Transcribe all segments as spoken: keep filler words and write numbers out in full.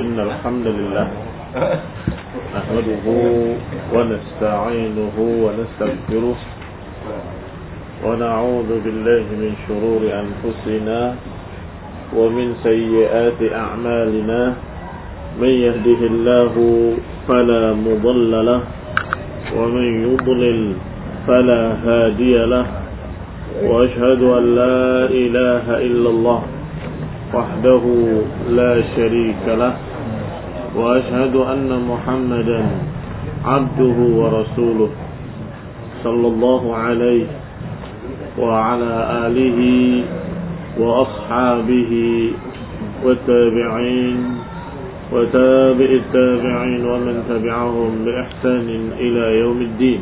إن الحمد لله نحمده ونستعينه ونستغفره ونعوذ بالله من شرور أنفسنا ومن سيئات أعمالنا من يهده الله فلا مضل له ومن يضلل فلا هادي له وأشهد أن لا إله إلا الله وحده لا شريك له وأشهد أن محمدا عبده ورسوله صلى الله عليه وعلى آله وأصحابه والتابعين وتابع التابعين ومن تبعهم بإحسان إلى يوم الدين.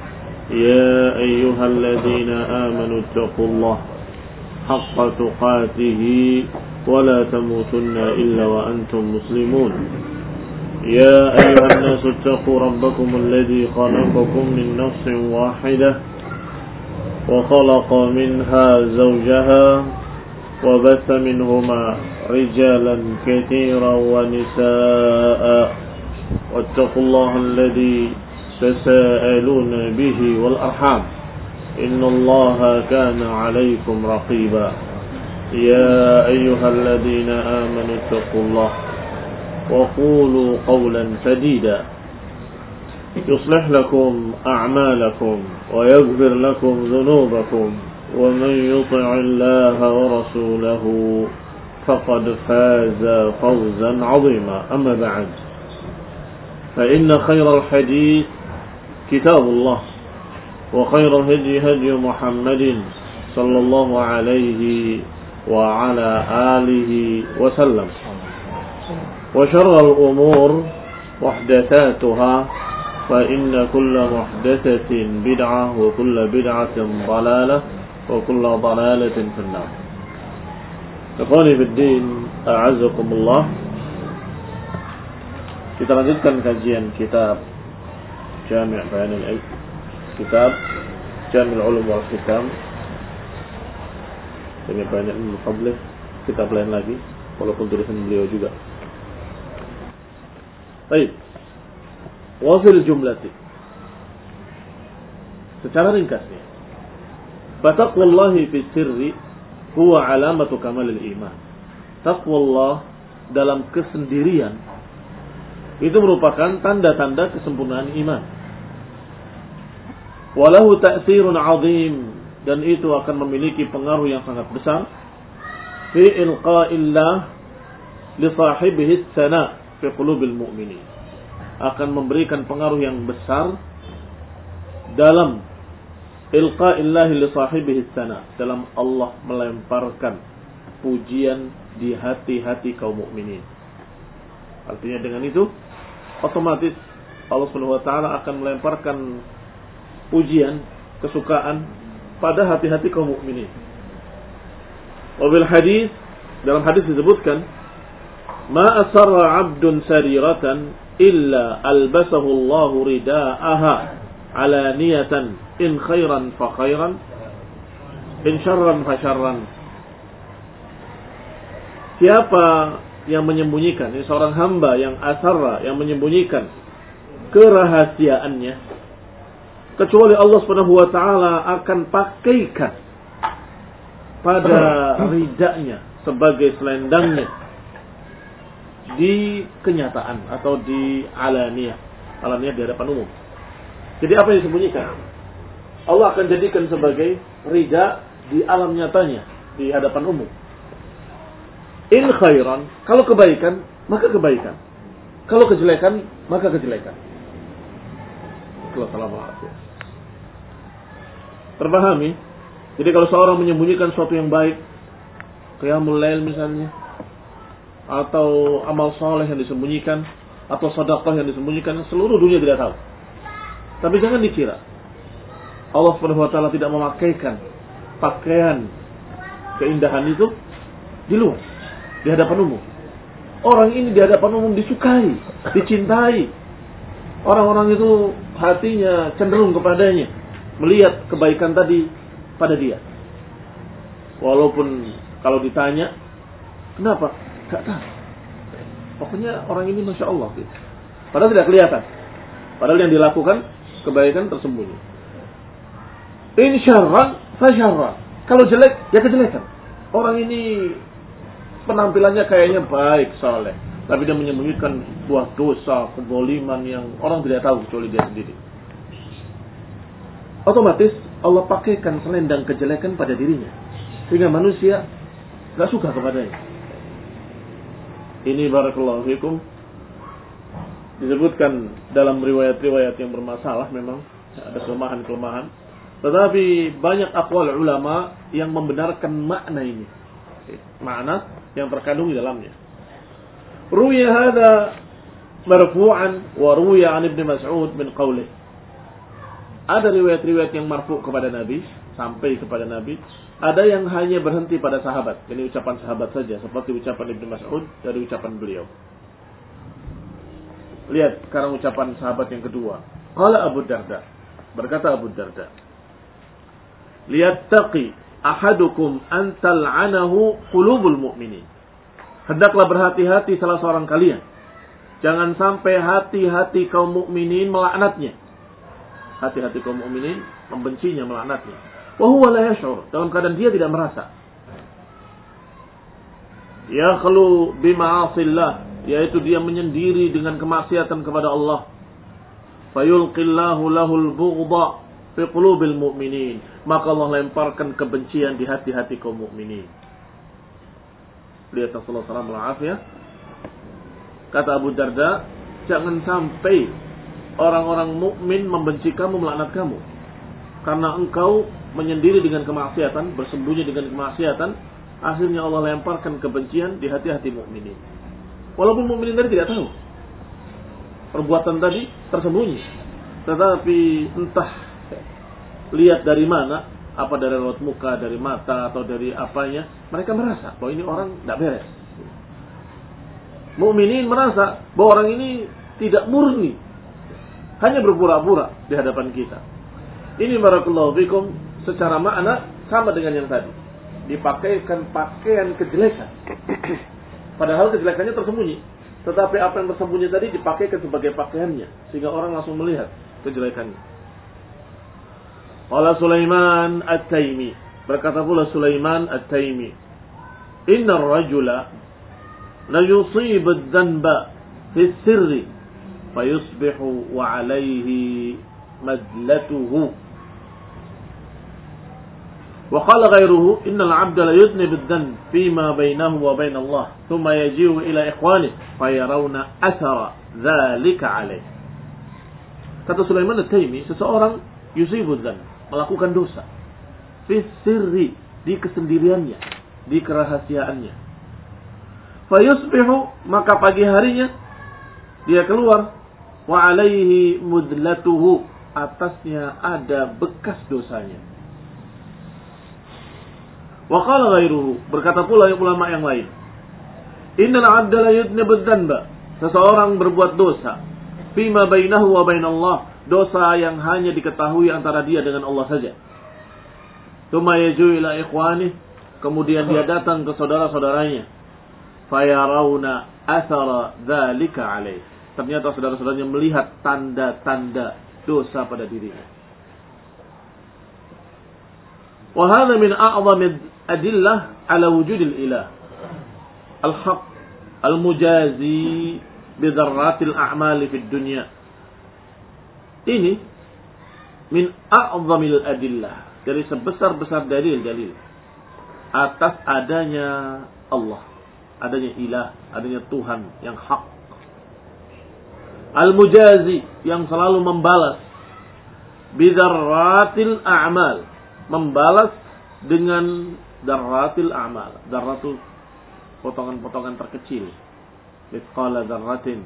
يا أيها الذين آمنوا اتقوا الله حق تقاته ولا تموتن إلا وأنتم مسلمون. يا أيها الناس اتقوا ربكم الذي خلقكم من نفس واحدة وخلق منها زوجها وبث منهما رجالا كثيرا ونساء واتقوا الله الذي تساءلون به والأرحام إن الله كان عليكم رقيبا. يا أيها الذين آمنوا اتقوا الله وقولوا قولا سديدا يصلح لكم أعمالكم ويغفر لكم ذنوبكم ومن يطع الله ورسوله فقد فاز فوزا عظيما. أما بعد فإن خير الحديث كتاب الله وخير الهدي هدي محمد صلى الله عليه وعلى آله وسلم وشر الأمور محدثاتها فإن كل محدثة بدعة وكل بدعة ضلالة وكل ضلالة في النار. Ikhwani fi din, a'azzakumullah. Kita lanjutkan kajian kitab Jami' Bayan al-Ilm, kitab Jami' al-Ulum wal Hikam. Jami' Bayan al-Ilm Fadlih, kitab lain lagi, walaupun tulisan beliau juga. Baik. Wa fil jumlati, secara ringkasnya, fataqwallahi fi sirri huwa alamatu kamalil iman. Taqwallah dalam kesendirian itu merupakan tanda-tanda kesempurnaan iman. Walahu ta'sirun 'azim, dan itu akan memiliki pengaruh yang sangat besar fi ilqa'illah li sahibihi as-sana fi qulubil mu'minin. Akan memberikan pengaruh yang besar dalam ilqa'illah li sahibihi as-sana, dalam Allah melemparkan pujian di hati-hati kaum mukminin. Artinya dengan itu otomatis Allah Subhanahu wa taala akan melemparkan pujian, kesukaan pada hati-hati kaum mukminin. Wa bil hadis, dalam hadis disebutkan, ma asarra 'abdun sariratan illa albasahu Allahu ridaaha alaniyatan in khairan fa khairan in syarran fa syarran. Siapa yang menyembunyikan, ini seorang hamba yang asarra, yang menyembunyikan kerahasiaannya, kecuali Allah Subhanahu wa taala akan pakaikan pada ridanya sebagai selendangnya di kenyataan atau di alaniyah. Alaniyah di hadapan umum. Jadi apa yang disembunyikan Allah akan jadikan sebagai rida di alam nyatanya, di hadapan umum. In khairan, kalau kebaikan, maka kebaikan. Kalau kejelekan, maka kejelekan. Assalamualaikum. Terpahami? Jadi kalau seorang menyembunyikan sesuatu yang baik, qiyamul lail misalnya, atau amal soleh yang disembunyikan, atau sedekah yang disembunyikan, seluruh dunia tidak tahu. Tapi jangan dikira Allah Subhanahu wa taala tidak memakaikan pakaian keindahan itu di luar, di hadapan umum. Orang ini di hadapan umum disukai, dicintai. Orang-orang itu hatinya cenderung kepadanya, melihat kebaikan tadi pada dia. Walaupun kalau ditanya, kenapa? Gak tahu. Pokoknya orang ini Masya Allah. Gitu. Padahal tidak kelihatan. Padahal yang dilakukan kebaikan tersembunyi. In syarran fa syarran. Kalau jelek, ya kejelekan. Orang ini penampilannya kayaknya baik, saleh, tapi dia menyembunyikan buah dosa, kezaliman yang orang tidak tahu kecuali dia sendiri. Otomatis Allah pakaikan selendang kejelekan pada dirinya, sehingga manusia tidak suka kepadanya. Ini barakallahu fikum disebutkan dalam riwayat-riwayat yang bermasalah, memang ada kelemahan-kelemahan, tetapi banyak aqwal ulama yang membenarkan makna ini, makna yang terkandung di dalamnya. Ruwiya hadza marfu'an wa ruwiya an Ibnu Mas'ud min qawlihi. Ada riwayat-riwayat yang marfu' kepada Nabi, sampai kepada Nabi. Ada yang hanya berhenti pada sahabat. Ini ucapan sahabat saja, seperti ucapan Ibnu Mas'ud dari ucapan beliau. Lihat sekarang ucapan sahabat yang kedua. Qala Abu Darda. Berkata Abu Darda, liyattaqi ahadukum an tal'anahu qulubul mu'minin. Hendaklah berhati-hati salah seorang kalian. Jangan sampai hati-hati kaum mukminin melaknatnya. Hati-hati kaum mukminin membencinya, melaknatnya. Wa huwa la yash'ur, dalam keadaan dia tidak merasa. Yakhlu bima'asillah, yaitu dia menyendiri dengan kemaksiatan kepada Allah. Fayulqillahu lahul bughdha fi qulubil mu'minin, maka Allah lemparkan kebencian di hati-hati kaum mukminin. Lihat Rasulullah sallallahu alaihi wasallam, kata Abu Darda, jangan sampai orang-orang mukmin membenci kamu, melaknat kamu, karena engkau menyendiri dengan kemaksiatan, bersembunyi dengan kemaksiatan. Akhirnya Allah lemparkan kebencian di hati-hati mukminin. Walaupun mukminin tadi tidak tahu perbuatan tadi tersembunyi, tetapi entah lihat dari mana, apa dari raut muka, dari mata, atau dari apanya, mereka merasa bahwa ini orang tidak beres. Mukminin merasa bahwa orang ini tidak murni, hanya berpura-pura di hadapan kita. Ini barakallahu fikum secara makna sama dengan yang tadi. Dipakaikan pakaian kejelekan. Padahal kejelekannya tersembunyi. Tetapi apa yang tersembunyi tadi dipakaikan sebagai pakaiannya, sehingga orang langsung melihat kejelekannya. Qala Sulaiman At-Taimi, berkata pula Sulaiman At-Taimi, inna ar-rajula la yusibu adh-dhanba fi sirri fayusbihu wa alayhi madlatuhu. Wa qala ghayruhu innal 'abda la yudnibu adh-dhanb fima bainahu wa bain Allah thumma yaji'u ila ikhwanihi fayarawna athara dhalika alayhi. Kata Sulaiman At-Taimi, seseorang yusibu adh-dhanb, melakukan dosa fi sirri, di kesendiriannya, di kerahasiaannya. Fayusbihu, maka pagi harinya dia keluar, wa alaihi mudlatuhu, atasnya ada bekas dosanya. Wa qala ghairuhu, berkata pula ulama yang lain, innal 'abda la yudnibu adh-dhanba, seseorang berbuat dosa fima bainahu wa bain Allah, dosa yang hanya diketahui antara dia dengan Allah saja. Tsumma yaju ila ikhwani, kemudian dia datang ke saudara-saudaranya. Fayarawna athara dzalika alaih, ternyata saudara-saudaranya melihat tanda-tanda dosa pada dirinya. Wa hadha min a'zami adillah ala wujudil ilah al-haq al-mujazi bi dzarratil a'mali fid dunya. Ini min a'zamil adillah, dari sebesar-besar dalil-dalil atas adanya Allah, adanya ilah, adanya Tuhan yang hak. Al-mujazi, yang selalu membalas, bidzarratil a'mal, membalas dengan dzarratil a'mal. Dzarratul, potongan-potongan terkecil. Mithqala dzarratin,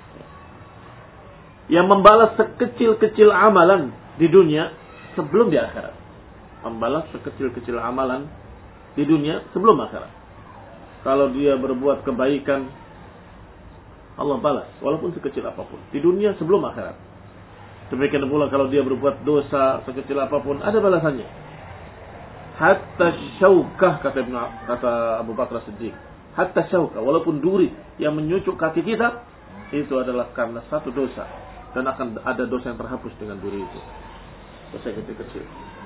yang membalas sekecil-kecil amalan di dunia sebelum di akhirat. Membalas sekecil-kecil amalan di dunia sebelum akhirat. Kalau dia berbuat kebaikan, Allah balas walaupun sekecil apapun di dunia sebelum akhirat. Demikian pula kalau dia berbuat dosa sekecil apapun, ada balasannya. Hatta syaukah, kata Ibnu kata Abu Bakar Siddiq, hatta syauka, walaupun duri yang menyucuk kaki kita, itu adalah karena satu dosa. Dan akan ada dosa yang terhapus dengan duri itu. Dosa kecil-kecil.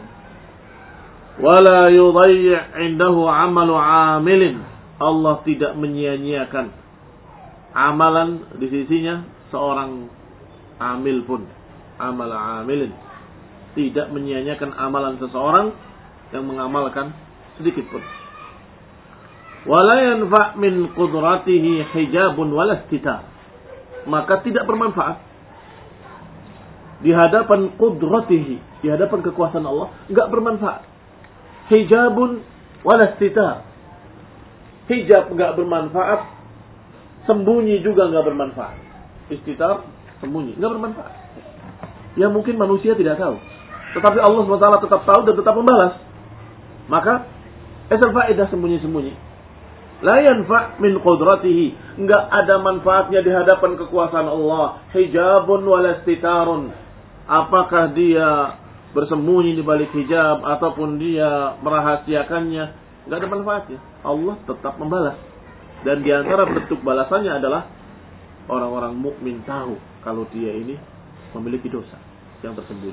Wala yudayyi' indahu amalu amilin. Allah tidak menyia-nyiakan amalan di sisinya seorang amil pun. Amal amilin. Tidak menyia-nyiakan amalan seseorang yang mengamalkan sedikit pun. Wala yanfa' min qudratihi hijabun wala istitar. Maka tidak bermanfaat di hadapan qudratihi, di hadapan kekuasaan Allah, enggak bermanfaat. Hijabun wala istitar. Hijab enggak bermanfaat, sembunyi juga enggak bermanfaat. Istitar, sembunyi, enggak bermanfaat. Ya mungkin manusia tidak tahu, tetapi Allah subhanahu wa taala tetap tahu dan tetap membalas. Maka asal faedah sembunyi-sembunyi. La yanfa' min qudratihi, enggak ada manfaatnya di hadapan kekuasaan Allah. Hijabun wala istitarun. Apakah dia bersembunyi di balik hijab ataupun dia merahasiakannya, enggak ada manfaatnya. Allah tetap membalas. Dan di antara bentuk balasannya adalah orang-orang mukmin tahu kalau dia ini memiliki dosa yang tersembunyi.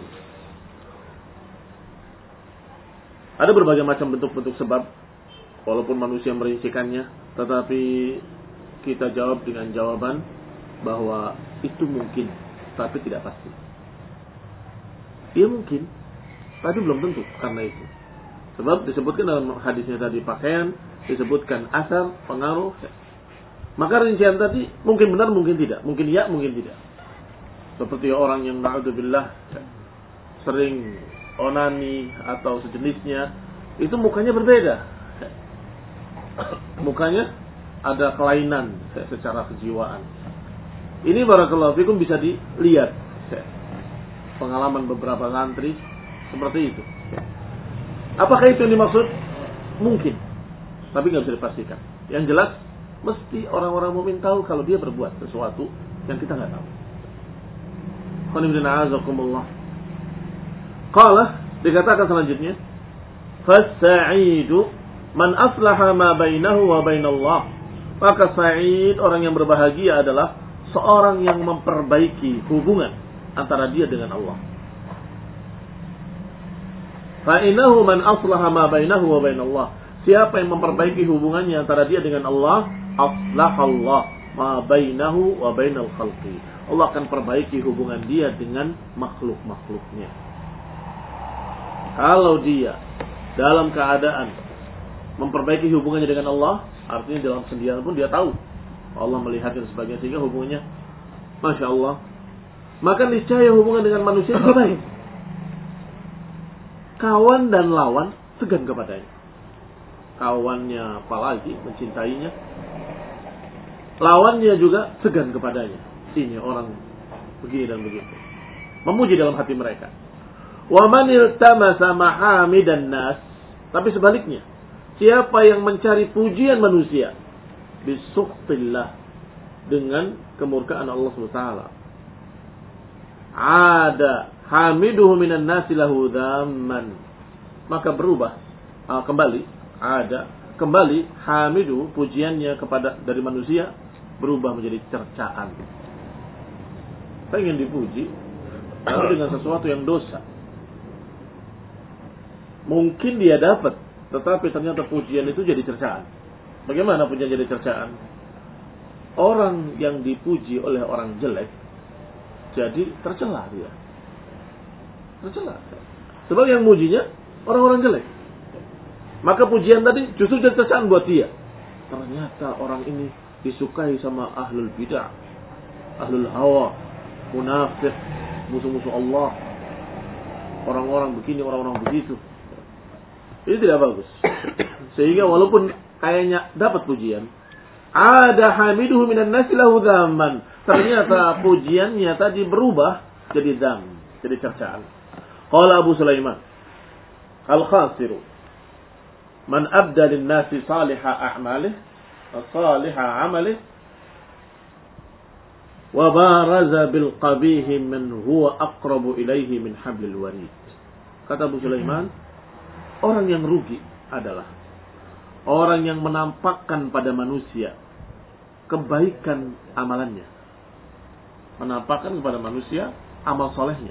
Ada berbagai macam bentuk-bentuk sebab, walaupun manusia merincikannya, tetapi kita jawab dengan jawaban bahwa itu mungkin, tapi tidak pasti. Dia mungkin, tapi belum tentu karena itu. Sebab disebutkan dalam hadisnya tadi pakaian, disebutkan asal, pengaruh. Maka rincian tadi mungkin benar, mungkin tidak. Mungkin ya, mungkin tidak. Seperti orang yang na'udzubillah sering onani atau sejenisnya, itu mukanya berbeda. Mukanya ada kelainan secara kejiwaan. Ini barakallahu fikum bisa dilihat. Pengalaman beberapa santri seperti itu. Apakah itu yang dimaksud? Mungkin, tapi nggak bisa dipastikan. Yang jelas, mesti orang-orang mukmin tahu kalau dia berbuat sesuatu yang kita nggak tahu. Qala, dikatakan selanjutnya, Fas-sa'idu man aslaha ma bainahu wa bainallah. Maka sa'id, orang yang berbahagia adalah seorang yang memperbaiki hubungan antara dia dengan Allah. Fa'inahu man aslaha ma bainahu wa bainallah. Siapa yang memperbaiki hubungannya antara dia dengan Allah, aslahallah ma bainahu wa bainal khalqi. Allah akan perbaiki hubungan dia dengan makhluk-makhluknya. Kalau dia dalam keadaan memperbaiki hubungannya dengan Allah, artinya dalam sendirian pun dia tahu Allah melihatnya dan sebagainya, sehingga hubungannya Masya Allah, maka niscaya hubungan dengan manusia baik. Kawan dan lawan segan kepadanya. Kawannya apalagi mencintainya, lawannya juga segan kepadanya. Ini orang begini dan begitu, memuji dalam hati mereka. Wa man iltamasa mahamidan nas, tapi sebaliknya, siapa yang mencari pujian manusia bisukhtillah, dengan kemurkaan Allah subhanahu wa taala, ada hamiduhu minan nasi lahu dhamman, maka berubah uh, kembali ada kembali hamidu, pujiannya kepada dari manusia berubah menjadi cercaan. Pengen dipuji tapi dengan sesuatu yang dosa. Mungkin dia dapat, tetapi ternyata pujian itu jadi cercaan. Bagaimana pujian jadi cercaan? Orang yang dipuji oleh orang jelek jadi tercela dia. Tercela. Sebab yang mujinya orang-orang jelek. Maka pujian tadi justru jadi cercaan buat dia. Ternyata orang ini disukai sama ahlul bidah, ahlul hawa, munafik, musuh-musuh Allah, orang-orang begini, orang-orang begitu. Ini tidak bagus. Sehingga walaupun kayaknya dapat pujian, ada hamiduhu minan nasi lahu dhamman, ternyata pujiannya tadi berubah jadi dham, jadi cercaan. Qala Abu Sulaiman, al-khasiru man abda lin nasi salihah a'malih salihah amalih wa baraza bil qabihi man huwa aqrabu ilaihi min hablil warid. Kata Abu Sulaiman, orang yang rugi adalah orang yang menampakkan pada manusia kebaikan amalannya. Menampakkan kepada manusia amal solehnya.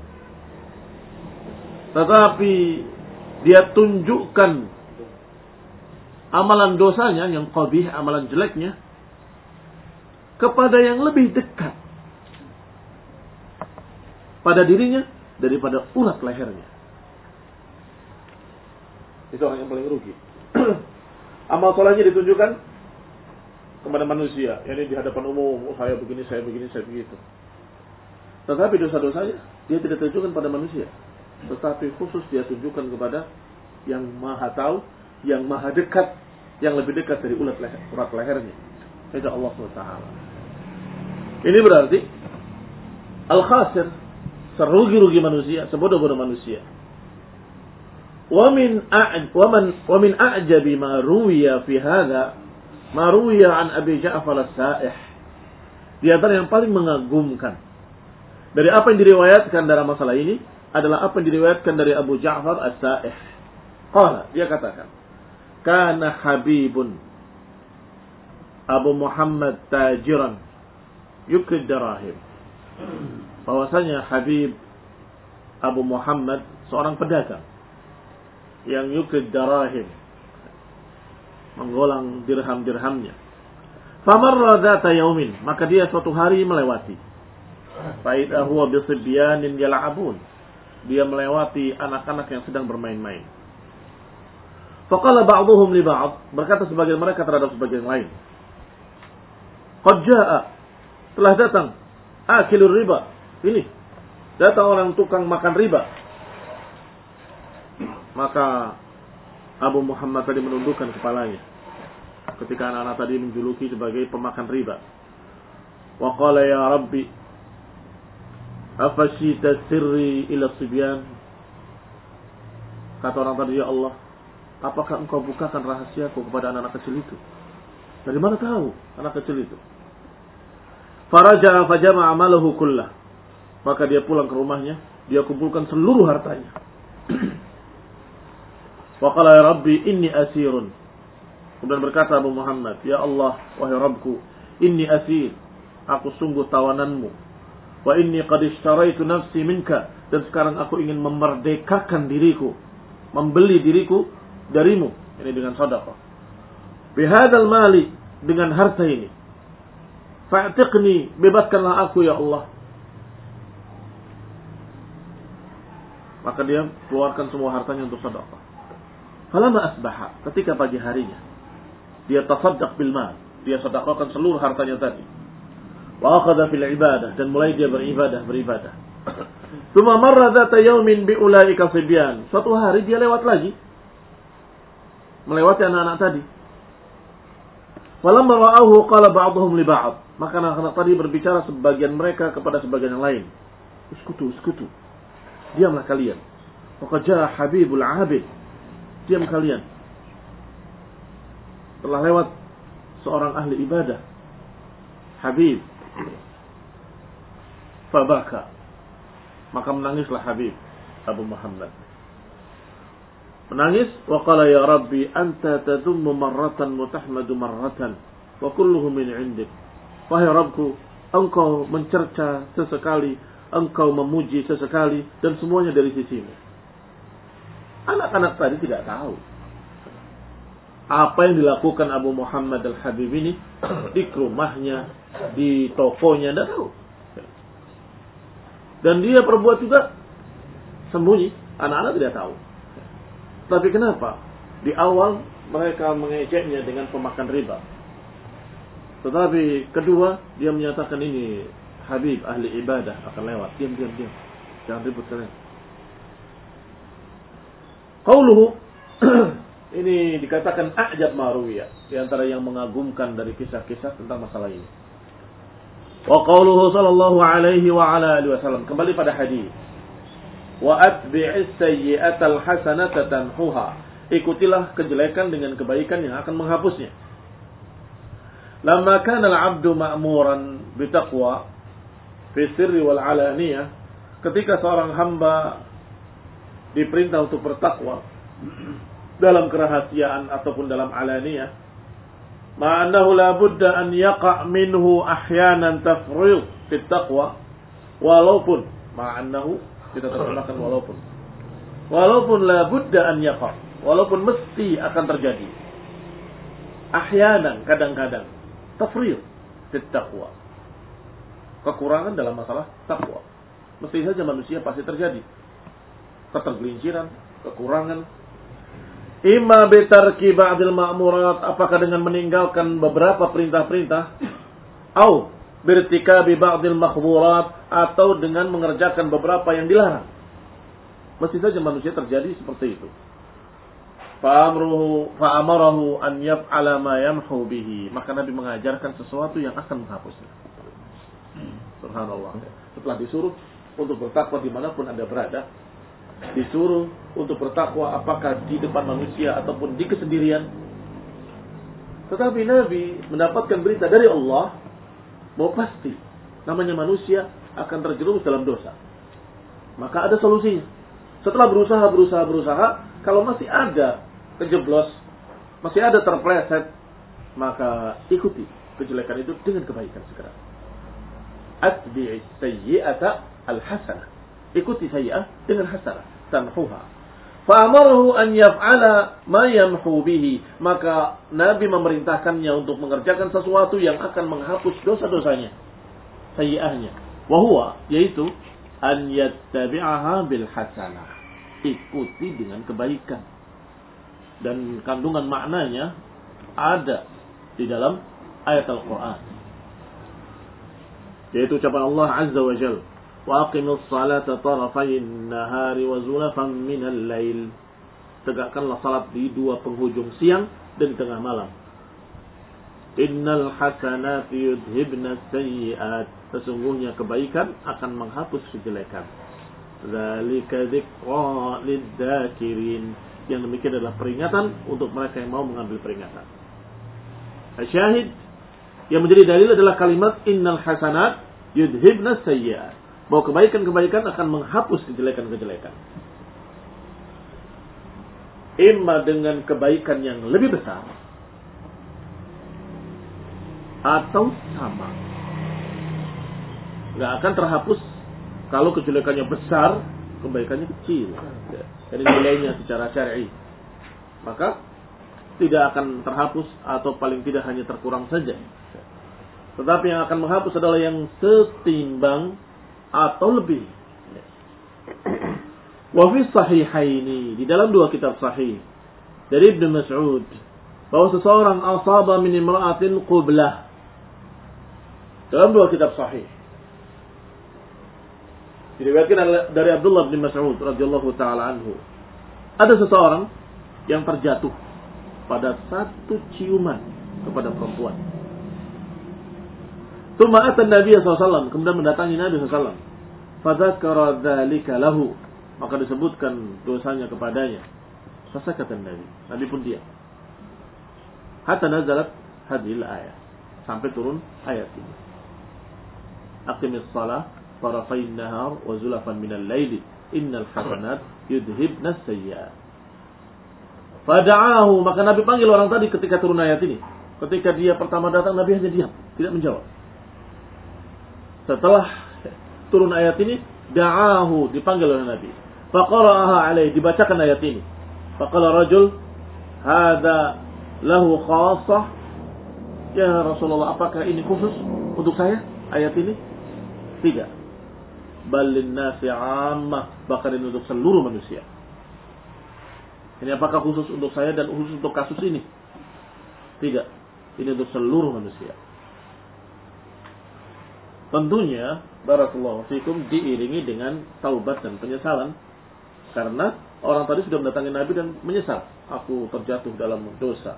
Tetapi dia tunjukkan amalan dosanya yang qabih, amalan jeleknya, kepada yang lebih dekat pada dirinya daripada urat lehernya. Itu orang yang paling rugi. Amal solehnya ditunjukkan kepada manusia, yakni di hadapan umum, oh, saya begini, saya begini, saya begitu. Tetapi dosa-dosanya dia tidak tunjukkan pada manusia, tetapi khusus dia tunjukkan kepada yang maha tahu, yang maha dekat, yang lebih dekat dari urat leher, urat lehernya. Itu Allah subhanahu wa taala. Ini berarti al-khasir, serugi-rugi manusia, sebodoh-bodoh manusia. Wa min a'j wa man wa min a'jabi ma ruwiya fi hadha ma ruwiya an Abi Ja'far as-Sa'ih. Di antara yang paling mengagumkan dari apa yang diriwayatkan dalam masalah ini adalah apa yang diriwayatkan dari Abu Ja'far as-Sa'ih. Qala, dia katakan, kana Habibun Abu Muhammad tajiran yukid darahim. Bahwasanya Habib Abu Muhammad seorang pedagang yang yukid darahim, menggolang dirham-dirhamnya. Famarra dzata yaumin, maka dia suatu hari melewati. Faida huwa bisibyanin yal'abun, dia melewati anak-anak yang sedang bermain-main. Faqala ba'dhum li ba'd, berkata sebagian mereka terhadap sebagian lain, qad jaa'a, telah datang akilur riba, ini datang orang tukang makan riba. Maka Abu Muhammad tadi menundukkan kepalanya ketika anak-anak tadi menjuluki sebagai pemakan riba. Wa qala ya Rabbi afashita sirri ila sibyan, kata orang tadi, ya Allah, apakah engkau bukakan rahasiaku kepada anak-anak kecil itu? Dari mana tahu anak kecil itu? Faraja'a fajama'a amalahu kullah, maka dia pulang ke rumahnya, dia kumpulkan seluruh hartanya. Wa qala ya Rabbi inni asirun, kemudian berkata Abu Muhammad, ya Allah, wahai Rabbku, inni asir, aku sungguh tawananmu. Wa inni qad ishtaraitu nafsi minka, dan sekarang aku ingin memerdekakan diriku, membeli diriku darimu, ini dengan sedekah. Bihadzal mali, dengan harta ini. Fa'tiqni, bebaskanlah aku ya Allah. Maka dia keluarkan semua hartanya untuk sedekah. Falamma asbaha, ketika pagi harinya, dia tasaddaq bil mal, dia sedekahkan seluruh hartanya tadi. Wa akhadha fil ibadah, dan mulai dia beribadah, beribadah. Tsumma marra dzata yaumin bi ulaika sibyan, suatu hari dia lewat lagi, melewati anak-anak tadi. Falamma ra'awhu qala ba'dhum li ba'd, maka anak-anak tadi berbicara sebagian mereka kepada sebagian yang lain, "Uskutu, uskutu. Diamlah kalian. Faqad jaa Habibul 'Abid. Diam kalian. Telah lewat seorang ahli ibadah, Habib." Fabaka, maka menangislah Habib Abu Muhammad. Menangis, wa qala ya Rabbi anta tadummu marratan mutahmadu marratan wa kulluhu min 'indik. Wahai Rabbku, engkau mencerca sesekali, engkau memuji sesekali, dan semuanya dari sisimu. Anak-anak tadi tidak tahu apa yang dilakukan Abu Muhammad al-Habib ini di rumahnya, di tokonya, tidak tahu. Dan dia perbuat juga sembunyi, anak-anak tidak tahu. Tapi kenapa? Di awal mereka mengejeknya dengan pemakan riba. Tetapi kedua, dia menyatakan ini Habib ahli ibadah akan lewat. Diam, diam, diam. Jangan ribut kalian. Qauluhu ini dikatakan a'jab marwiyah, di antara yang mengagumkan dari kisah-kisah tentang masalah ini. Wa qauluhu sallallahu alaihi wa ala alihi wasallam, kembali pada hadis. Wa atbi'is sayyi'atal hasanata tamhuha, ikutilah kejelekan dengan kebaikan yang akan menghapusnya. Lamma kana al-'abdu ma'muran bitaqwa fi sirri wal 'alaniyah, ketika seorang hamba diperintah untuk bertakwa dalam kerahasiaan ataupun dalam alaniyah, ma'annahu la budda an yaqa' minhu ahyanan tafrid fi taqwa, walaupun ma'annahu kita terjemahkan walaupun walaupun la budda an yaqa', walaupun mesti akan terjadi ahyanan, kadang-kadang tafrid fi taqwa, kekurangan dalam masalah takwa. Mesti saja manusia pasti terjadi ketergelinciran, kekurangan. Imma bitarki ba'dil ma'murat, apakah dengan meninggalkan beberapa perintah-perintah, au birtikabi ba'dil makhdurat, atau dengan mengerjakan beberapa yang dilarang. Mesti saja manusia terjadi seperti itu. Fa'amruhu fa'amarahu an yaf'ala ma yamhu bihi, maka Nabi mengajarkan sesuatu yang akan menghapusnya. Subhanallah. Setelah disuruh untuk bertakwa dimanapun Anda berada, disuruh untuk bertakwa apakah di depan manusia ataupun di kesendirian, tetapi Nabi mendapatkan berita dari Allah bahwa pasti namanya manusia akan terjerumus dalam dosa. Maka ada solusinya. Setelah berusaha, berusaha, berusaha, kalau masih ada kejeblos, masih ada terpleset, maka ikuti kejelekan itu dengan kebaikan segera. Atbi'is sayyi'ata al-hasanah. Ikuti sayyi'ah dengan hasanah, tamhuha. Fa'amarahu an yaf'ala ma yamhu bihi, maka Nabi memerintahkannya untuk mengerjakan sesuatu yang akan menghapus dosa-dosanya, sayyi'ahnya. Wa huwa, yaitu an yattabi'aha bil hasanah. Ikuti dengan kebaikan. Dan kandungan maknanya ada di dalam ayat Al-Quran, yaitu ucapan Allah Azza wa Jalla, wa aqimus salata tarafayn nahari wa zulafan minal lail. Tegakkanlah salat di dua penghujung siang dan di tengah malam. Innal hasanati yudhibna sayyi'at. Sesungguhnya kebaikan akan menghapus kejelekan. Dzalika dzikra lidzakirin. Yang demikian adalah peringatan untuk mereka yang mau mengambil peringatan. Asyahid yang menjadi dalil adalah kalimat innal hasanat yudhibna sayyi'at, bahwa kebaikan-kebaikan akan menghapus kejelekan-kejelekan. Imma dengan kebaikan yang lebih besar atau sama. Nggak akan terhapus kalau kejelekannya besar, kebaikannya kecil. Jadi nilainya secara syar'i, maka tidak akan terhapus atau paling tidak hanya terkurang saja. Tetapi yang akan menghapus adalah yang setimbang atau lebih. Wa fi sahihaini, di dalam dua kitab sahih dari Ibnu Mas'ud, bahwa seseorang asaba min imra'atin qublah. Dalam dua kitab sahih diriwayatkan dari Abdullah bin Mas'ud radhiyallahu taala anhu, ada seseorang yang terjatuh pada satu ciuman kepada perempuan. Tsumma ata Nabi sallallahu alaihi wasallam, kemudian mendatangi Nabi sallallahu alaihi wasallam. Fadzakara dzalika lahu, maka disebutkan dosanya kepadanya. Fasakata Nabi, Nabi pun diam. Hatta nazalat hadhil ayat, sampai turun ayat ini. Aqimis shalah tarafayn nahar wa zulafan minal laili innal hasanat yudhibna sayyi'at. Fada'ahu, maka Nabi panggil orang tadi ketika turun ayat ini. Ketika dia pertama datang, Nabi hanya diam, tidak menjawab. Setelah turun ayat ini, da'ahu, dipanggil oleh Nabi. Faqara'aha alaih, dibacakan ayat ini. Faqala rajul, hadza lahu khassah. Ya Rasulullah, apakah ini khusus untuk saya ayat ini? Tidak. Balin nasi ammah, bahkan ini untuk seluruh manusia. Ini apakah khusus untuk saya dan khusus untuk kasus ini? Tidak. Ini untuk seluruh manusia. Tentunya, barakallahu fikum, diiringi dengan taubat dan penyesalan. Karena orang tadi sudah mendatangi Nabi dan menyesal. Aku terjatuh dalam dosa.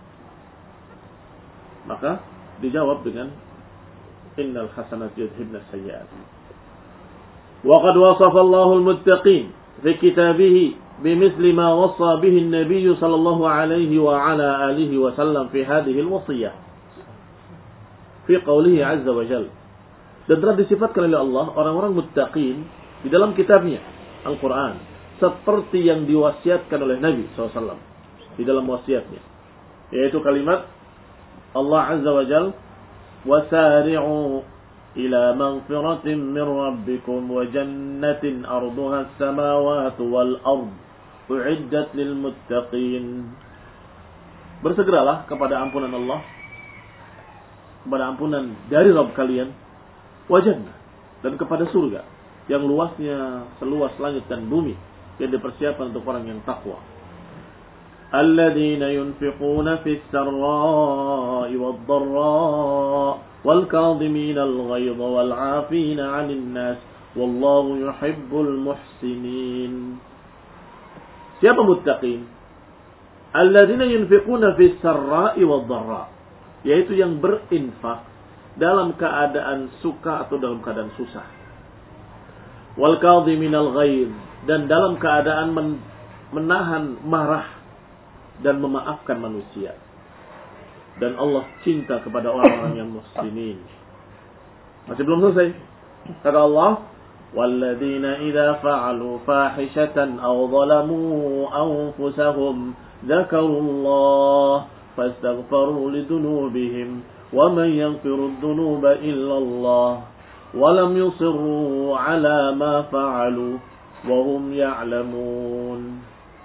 Maka dijawab dengan innal hasanat yudhibna sayyi'at. Wa qad wasafa Allahu al-muttaqin fi kitabih bimithli ma wassa bihi an-nabiy sallallahu alaihi wa ala alihi wa sallam fi hadhihi al-wasiyah. Fi qawlihi 'azza wa jalla. Dan telah disifatkan oleh Allah orang-orang muttaqin di dalam kitabnya Al-Quran seperti yang diwasiatkan oleh Nabi sallallahu alaihi wasallam di dalam wasiatnya, yaitu kalimat Allah Azza wa Jalla, wasari'u ila maghfiratin min rabbikum wa jannatin arduha as-samawati wal ard u'iddat lil muttaqin. Bersegeralah kepada ampunan Allah, kepada ampunan dari Rabb kalian, wa jannah, dan kepada surga yang luasnya seluas langit dan bumi, yang dipersiapkan untuk orang yang takwa. Alladzina yunfiquna fis sarra'i wad dharra'i wal kadhimina al ghaidha wal 'afina 'anil nas wallahu yuhibbul muhsinin. Siapa muttaqin? Alladzina yunfiquna fis sarra'i wad dharra'i, yaitu yang berinfak dalam keadaan suka atau dalam keadaan susah. Wal kadhiminal ghaidh, dan dalam keadaan men- menahan marah dan memaafkan manusia. Dan Allah cinta kepada orang-orang yang muslimin. Masih belum selesai. Kata Allah, walladzina idza fa'alu fahishatan aw zalamu anfusahum dzakarullah fastaghfiru lidunubihim wa man yaghfiru dzunuba illa Allah wa lam yusirru ala ma fa'alu wa hum ya'lamun.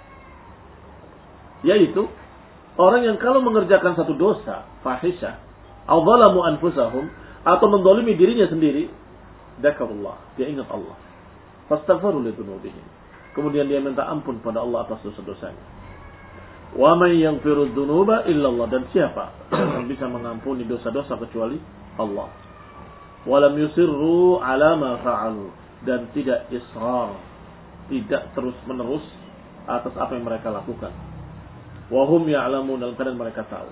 Yaitu orang yang kalau mengerjakan satu dosa fahisyah aw zalamu anfusahum, atau mendolimi dirinya sendiri, dzakarullah, dia ingat Allah, fastaghfiru lidunubihim, kemudian dia minta ampun pada Allah atas dosa-dosanya. Wa man yaghfiru dzunuba illa Allah, dan siapa yang bisa mengampuni dosa-dosa kecuali Allah. Wa lam yusirru ala ma fa'alu, dan tidak israr, tidak terus-menerus atas apa yang mereka lakukan. Wa hum ya'lamun, dalam keadaan mereka tahu.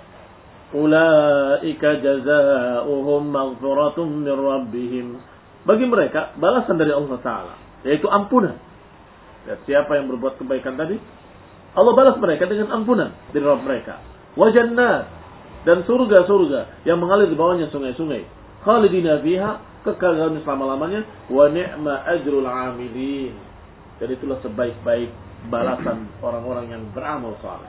Ulaika jazaohum maghfiratun min rabbihim, bagi mereka balasan dari Allah Ta'ala, yaitu ampunan. Dan siapa yang berbuat kebaikan tadi, Allah balas mereka dengan ampunan dari Rabb mereka. Wa jannat, dan surga-surga yang mengalir di bawahnya sungai-sungai. Khalidina fiha, kekal dalamnya selama-lamanya. Wa ni'ma ajrul 'amilin, dan itulah sebaik-baik balasan orang-orang yang beramal saleh.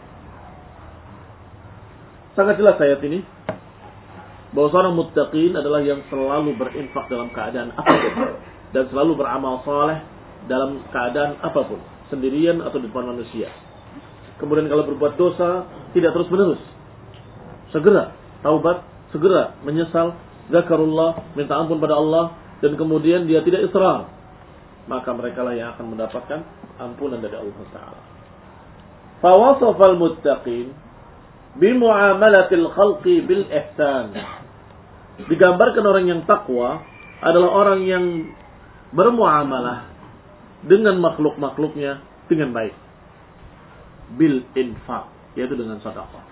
Sangat jelas ayat ini bahwa seorang muttaqin adalah yang selalu berinfak dalam keadaan apapun dan selalu beramal saleh dalam keadaan apapun, sendirian atau di depan manusia. Kemudian kalau berbuat dosa tidak terus-menerus, segera taubat, segera menyesal, zakarullah, minta ampun pada Allah, dan kemudian dia tidak israr, maka mereka lah yang akan mendapatkan ampunan dari Allah Ta'ala. Fawasafal muttaqin bimu'amalatil khalqi bil ihsan. Digambarkan orang yang takwa adalah orang yang bermuamalah dengan makhluk-makhluknya dengan baik. Bil infaq, yaitu dengan sedekah.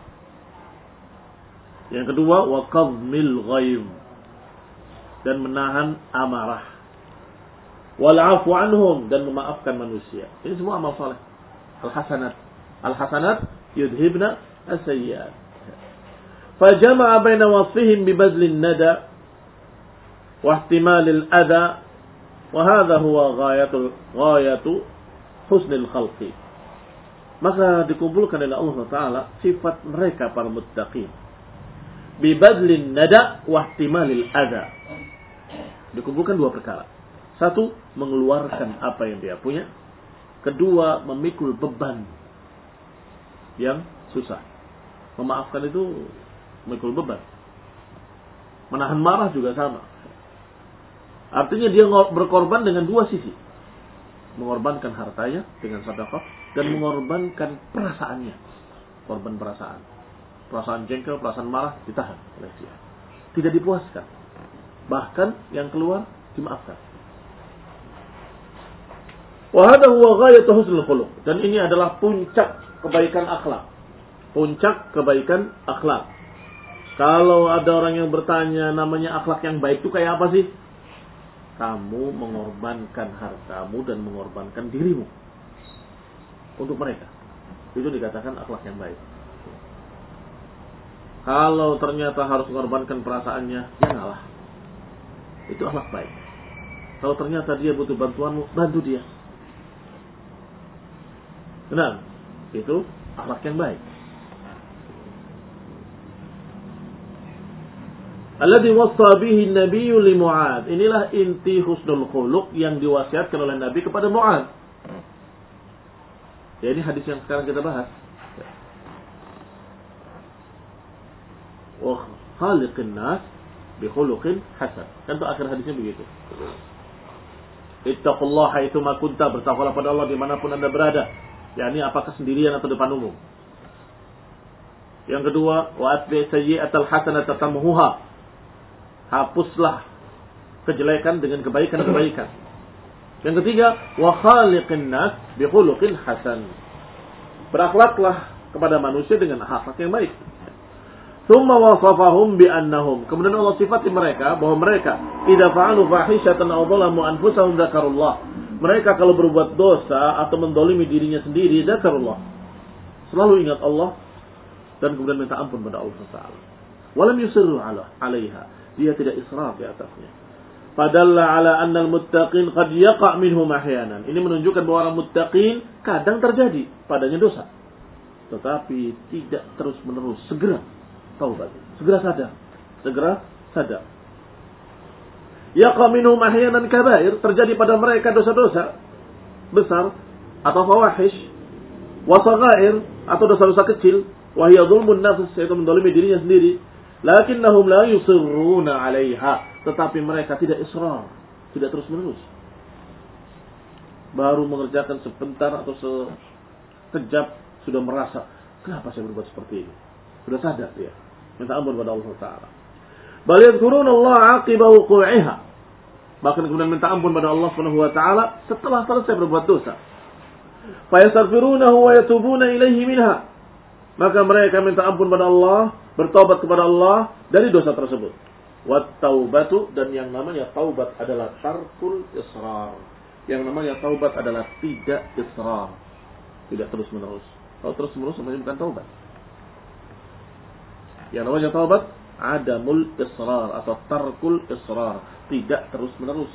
Yang kedua, wa qadmil ghaib, dan menahan amarah. Wal 'afu anhum, dan memaafkan manusia. Ini semua amal saleh. Al-hasanat, al-hasanat yudhibna as-sayyi'at. Fajama'a baina wasfihim bi badlin nada wa ihtimalil adha, wa hadha huwa ghayatul ghayatu husnil khalqi. Maka dikumpulkan oleh Allah Ta'ala sifat mereka para muttaqin. Bi badlin nada wa ihtimalil adha. Dikumpulkan dua perkara. Satu, mengeluarkan apa yang dia punya. Kedua, memikul beban yang susah. Memaafkan itu memikul beban. Menahan marah juga sama. Artinya dia berkorban dengan dua sisi. Mengorbankan hartanya dengan sedekah dan mengorbankan perasaannya. Korban perasaan. Perasaan jengkel, perasaan marah ditahan oleh dia. Tidak dipuaskan. Bahkan yang keluar dimaafkan. Wa hadha huwa ghayatu husnul khuluq, dan ini adalah puncak kebaikan akhlak. Puncak kebaikan akhlak. Kalau ada orang yang bertanya namanya akhlak yang baik itu kayak apa sih? Kamu mengorbankan hartamu dan mengorbankan dirimu untuk mereka. Itu dikatakan akhlak yang baik. Kalau ternyata harus mengorbankan perasaannya, ya ngalah. Itu akhlak baik. Kalau ternyata dia butuh bantuanmu, bantu dia. Benar, itu akhlak yang baik. Alladhi wassa bihi an-nabiyyu li Mu'adz. Inilah inti husnul khuluq yang diwasiatkan oleh Nabi kepada Mu'adz. Ya, ini hadis yang sekarang kita bahas. Wa khaliqin nas bi khuluqin hasan. Kan itu akhir hadisnya begitu. Ittaqullaha haitsu ma kunta, bertakwalah pada Allah dimanapun Anda berada. yakni apakah sendirian atau depan umum. Yang kedua, wa atbi sayyi'atal hasanata tamhuha. Hapuslah kejelekan dengan kebaikan-kebaikan. Yang ketiga, wa khaliqin nas bi khuluqin hasan. Berakhlaklah kepada manusia dengan akhlak yang baik. Tsumma wasafahum bi annahum. Kemudian Allah sifati mereka bahwa mereka idza fa'alu fahishatan aw dhalamu anfusahum dzakarullah. Mereka kalau berbuat dosa atau mendolimi dirinya sendiri, dzakarullah. Selalu ingat Allah dan kemudian minta ampun pada Allah Taala. Walam yusirru ala 'alaiha. Dia tidak israf di atasnya. Padalla ala annal muttaqin qad yaqa' minhum ahyanan. Ini menunjukkan bahwa orang muttaqin kadang terjadi padanya dosa. Tetapi tidak terus-menerus, segera taubat, segera sadar, segera sadar. Yaqa' minhum ahyanan kabair, terjadi pada mereka dosa-dosa besar atau fawahish, wa saghair atau dosa-dosa kecil, wa hiya dzulmun nafs, yaitu mendolimi dirinya sendiri. Lakinnahum la yusirruna 'alaiha, tetapi mereka tidak israr, tidak terus-menerus. Baru mengerjakan sebentar atau sekejap sudah merasa, kenapa saya berbuat seperti ini? Sudah sadar dia, minta ampun pada Allah Taala. Bal yadhkuruna Allah 'aqiba wuqu'iha. Bahkan kemudian minta ampun pada Allah Subhanahu wa taala setelah selesai berbuat dosa. Fa yastaghfirunahu wa yatubuna ilaihi minha. Maka mereka minta ampun pada Allah, bertaubat kepada Allah dari dosa tersebut. Wat taubatu, dan yang namanya taubat adalah tarkul israr. Yang namanya taubat adalah tidak israr, tidak terus menerus. Kalau terus menerus namanya bukan taubat. Yang namanya taubat adamul israr atau tarkul israr, tidak terus menerus.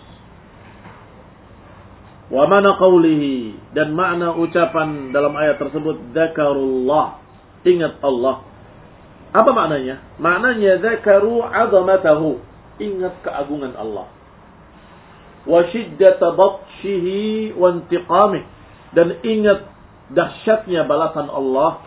Wa mana qawlihi, dan makna ucapan dalam ayat tersebut dzakarullah, ingat Allah. Apa maknanya? Maknanya dzakaru 'azamatahu, ingat keagungan Allah. Wa shiddata batshihi wa intiqamih, dan ingat dahsyatnya balasan Allah,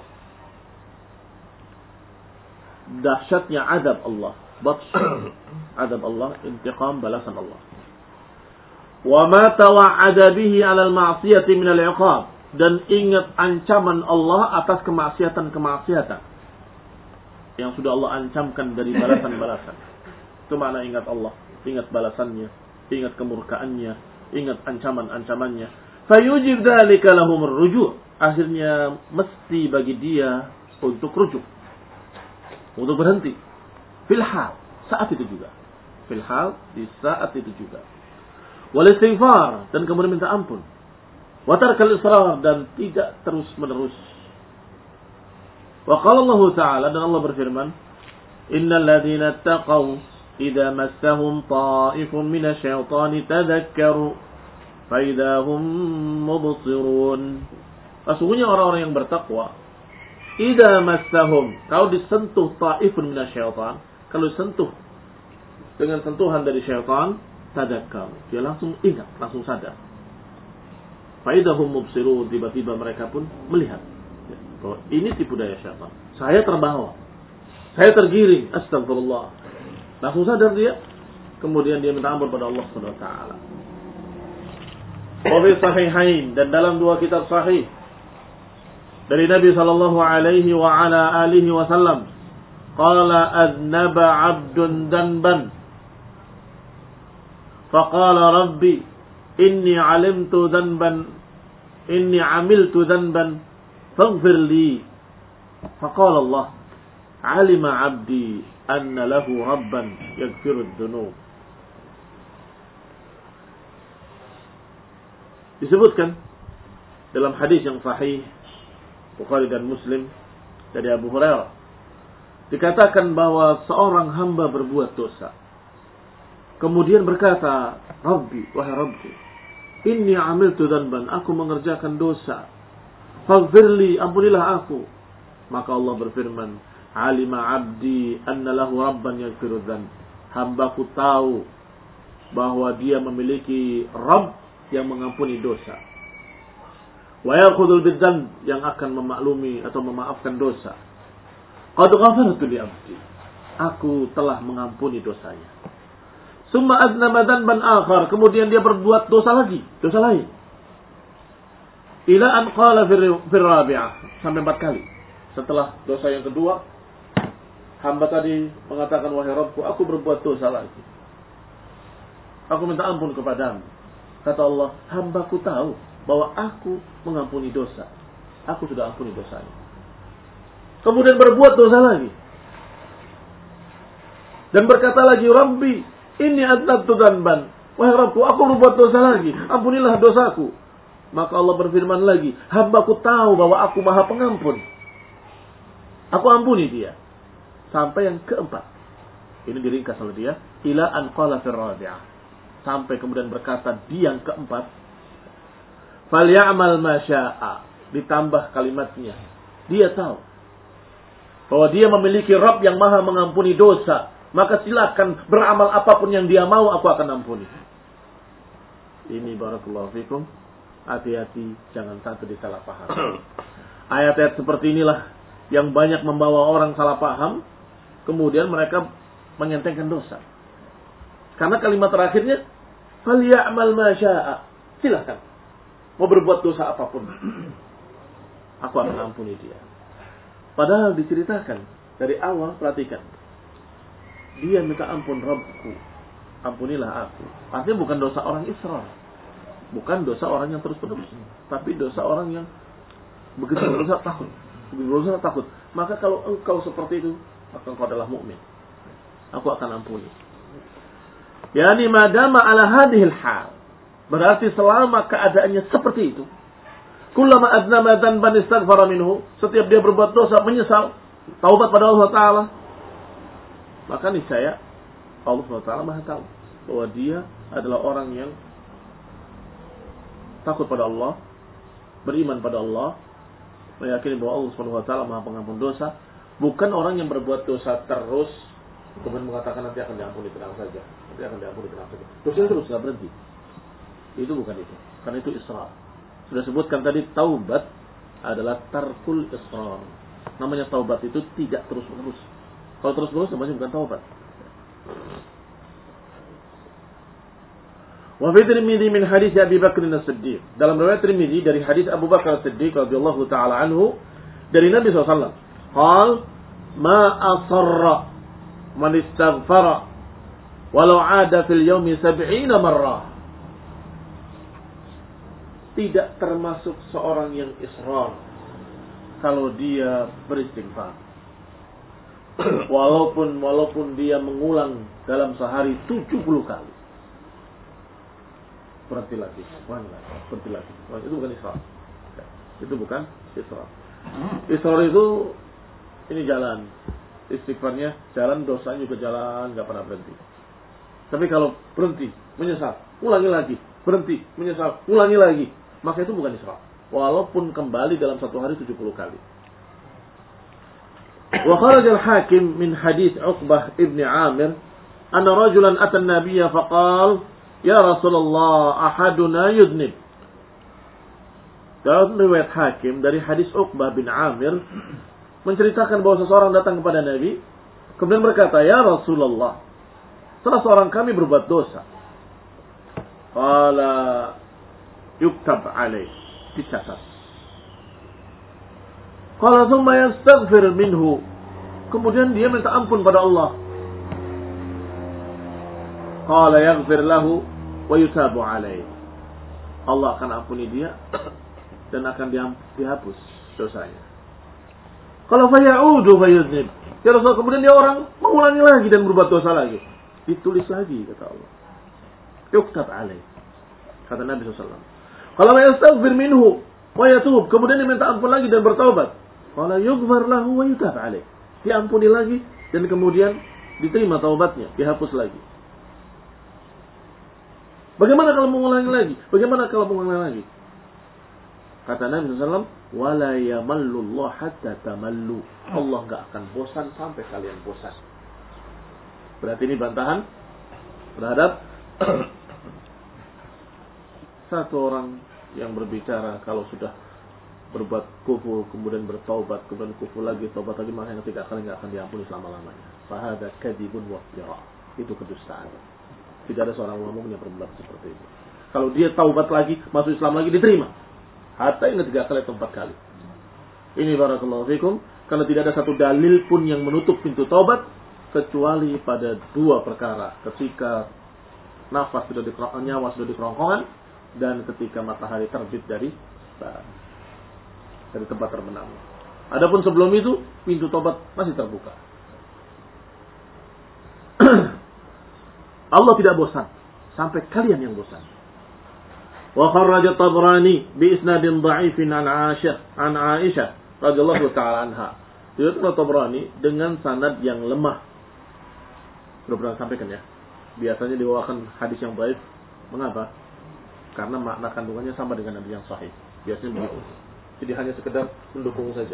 dahsyatnya azab Allah. Batsh, azab Allah, intiqam, balasan Allah. Wa ma tawa'ada bihi 'alal ma'siyati min al-'iqab, dan ingat ancaman Allah atas kemaksiatan-kemaksiatan yang sudah Allah ancamkan dari balasan-balasan. Itu makna ingat Allah, ingat balasannya, ingat kemurkaannya, ingat ancaman-ancamannya. Fayujib dzalika lahum ar-ruju', akhirnya mesti bagi dia untuk rujuk, untuk berhenti. Fil hal, saat itu juga. Fil hal, di saat itu juga. Wal istighfar, dan kemudian minta ampun. Wa tarkal israr, dan tidak terus-menerus. Wa qala Allah Ta'ala, dan Allah berfirman, innal ladzina taqaw idza massahum ta'ifun minasyaitani tadzakkaru fa idza hum mubsirun. Sesungguhnya orang-orang yang bertakwa, idza massahum, kalau disentuh ta'ifun minasyaitan, kalau disentuh dengan sentuhan dari syaitan, tadzakkaru, dia langsung ingat, langsung sadar. Fa idza hum mubsirun, tiba-tiba mereka pun melihat bahwa ini tipu daya syaitan. Saya terbawa, saya tergiring, astagfirullah. Langsung sadar dia, kemudian dia minta ampun pada Allah Subhanahu wa taala. Wa fi sahihain, dan dalam dua kitab sahih dari Nabi sallallahu alaihi wa ala alihi wasallam, qala adnaba 'abdun danban faqala rabbi inni 'alimtu dhanban inni 'amiltu dhanban faghfir li. Faqala Allah, 'alima 'abdi anna lahu rabban yaghfiru adh-dhunub. Disebutkan dalam hadis yang sahih Bukhari dan Muslim dari Abu Hurairah, dikatakan bahwa seorang hamba berbuat dosa, kemudian berkata, Rabbi, wahai Rabbi, inni amiltu dhanban, aku mengerjakan dosa. faghfirli, ampunilah aku. Maka Allah berfirman, alima abdi anna lahu rabban yaghfiru dzanb. Hambaku tahu bahwa dia memiliki Rabb yang mengampuni dosa. Wa ya'khudul bidzanb, yang akan memaklumi atau memaafkan dosa. Qad ghafartu li abdi, aku telah mengampuni dosanya. Summa adnaba dzanban akhar, kemudian dia berbuat dosa lagi, dosa lain. Ila an qala fir rabi'ah, sampai empat kali. Setelah dosa yang kedua, hamba tadi mengatakan, wahai Rabbku, aku berbuat dosa lagi. Aku minta ampun kepadamu. Kata Allah, hambaku tahu bahwa aku mengampuni dosa. Aku sudah ampuni dosanya. Kemudian berbuat dosa lagi. Dan berkata lagi, Rabbi, ini adnabtu dzanban. Wahai Rabbku, aku berbuat dosa lagi. Ampunilah dosaku. Maka Allah berfirman lagi, hambaku tahu bahwa aku maha pengampun. Aku ampuni dia. Sampai yang keempat. Ini diringkas oleh dia. Ila an qala fir rabi'ah. Sampai kemudian berkata di yang keempat. Falyamal ma syaa. Ditambah kalimatnya. Dia tahu bahwa dia memiliki Rabb yang maha mengampuni dosa. Maka silakan beramal apapun yang dia mau, aku akan ampuni. Ini barakallahu fikum. Hati-hati, jangan sampai disalah paham. Ayat-ayat seperti inilah yang banyak membawa orang salah paham. Kemudian mereka menyentengkan dosa. Karena kalimat terakhirnya, "Falyamal ma syaa." Silakan. Mau berbuat dosa apapun, aku akan ampuni dia. Padahal diceritakan dari awal, perhatikan. Dia minta ampun, Rabbku, ampunilah aku. Artinya bukan dosa orang Isra. Bukan dosa orang yang terus-terus. Tapi dosa orang yang begitu berusaha takut. Begitu berusaha takut. Maka kalau engkau seperti itu, maka engkau adalah mukmin. Aku akan ampuni. Yani madama ala hadhil hal. Berarti selama keadaannya seperti itu. Kullama adnama dzanban istaghfara minhu. Setiap dia berbuat dosa, menyesal, taubat pada Allah Ta'ala. Maka niscaya Allah Subhanahu wa taala Maha tahu bahwa dia adalah orang yang takut pada Allah, beriman pada Allah, meyakini bahwa Allah Subhanahu wa taala Maha pengampun dosa, bukan orang yang berbuat dosa terus kemudian mengatakan nanti akan diampuni, tenang saja. Nanti akan diampuni, tenang saja. Terusnya terus enggak berhenti. Itu bukan itu. Karena itu israr. Sudah sebutkan tadi, taubat adalah tarkul israr. Namanya taubat itu tidak terus-menerus. Kalau terus-menerus namanya bukan taubat. Wa fi Tirmidzi min hadis Abi Bakr As-Siddiq. Dalam riwayat Tirmidzi dari hadis Abu Bakar As-Siddiq radhiyallahu taala anhu dari Nabi sallallahu alaihi wasallam, qal ma asarra man istaghfara walau 'ada fil yawmi sab'ina marrah. Tidak termasuk seorang yang israr kalau dia beristighfar. Walaupun walaupun dia mengulang dalam sehari tujuh puluh kali. Berhenti lagi, berhenti lagi. Itu bukan israr. Itu bukan israr. Israr itu ini jalan. Istighfarnya jalan, dosanya juga jalan, enggak pernah berhenti. Tapi kalau berhenti, menyesal, ulangi lagi, berhenti, menyesal, ulangi lagi, maka itu bukan israr. Walaupun kembali dalam satu hari tujuh puluh kali. Wa kharaja al-Hakim min hadits Uqbah ibn Amir anna rajulan ata an-nabiy faqala ya Rasulullah ahaduna yudnib. Dalam riwayat Hakim dari hadis Uqbah bin Amir menceritakan bahwa seseorang datang kepada Nabi kemudian berkata, ya Rasulullah, salah seorang kami berbuat dosa. Qala yuktab alaih, dicatat. Qala thumma yastaghfir minhu. Kemudian dia minta ampun pada Allah. Qala yaghfir lahu wa yutabu alaih. Allah akan ampuni dia dan akan dihapus dosanya. Qala fa ya'udu fa yudnib. Ya Rasul, kemudian dia orang mengulangi lagi dan berbuat dosa lagi. Ditulis lagi kata Allah. Yuktab alaih. Kata Nabi sallallahu alaihi wasallam. Qala ma yastaghfir minhu wa yatub. Kemudian dia minta ampun lagi dan bertaubat. Qala yughfar lahu wa yutab alaih. Diampuni lagi dan kemudian diterima taubatnya, dihapus lagi. Bagaimana kalau mengulangi lagi? Bagaimana kalau mengulangi lagi? Kata Nabi sallallahu alaihi wasallam, "Wala yamallullah hatta tamallu." Allah enggak akan bosan sampai kalian bosan. Berarti ini bantahan terhadap satu orang yang berbicara kalau sudah berbuat kufur kemudian bertaubat kemudian kufur lagi taubat lagi maka yang ketiga kali enggak akan diampuni selama-lamanya. Fahada kadzibun wa iftira. Itu kedustaan. Tidak ada seorang ulama yang berbuat seperti itu. Kalau dia taubat lagi, masuk Islam lagi diterima. Hatta ini tiga kali atau empat kali. Ini barakallahu fikum. Karena tidak ada satu dalil pun yang menutup pintu taubat. Kecuali pada dua perkara. Ketika nafas sudah di nyawa sudah di kerongkongan. Dan ketika matahari terbit dari dari tempat terbenam. Adapun sebelum itu, pintu taubat masih terbuka. Allah tidak bosan. Sampai kalian yang bosan. Wa kharraja Tabrani bi isnadin dha'ifin an Aisyah an Aisyah radhiyallahu ta'ala anha. Diriwayatkan Tabrani dengan sanad yang lemah. Sudah pernah sampaikan ya. Biasanya dibawakan hadis yang dhaif. Mengapa? Karena makna kandungannya sama dengan hadis yang sahih. Biasanya begitu. Jadi hanya sekedar mendukung saja.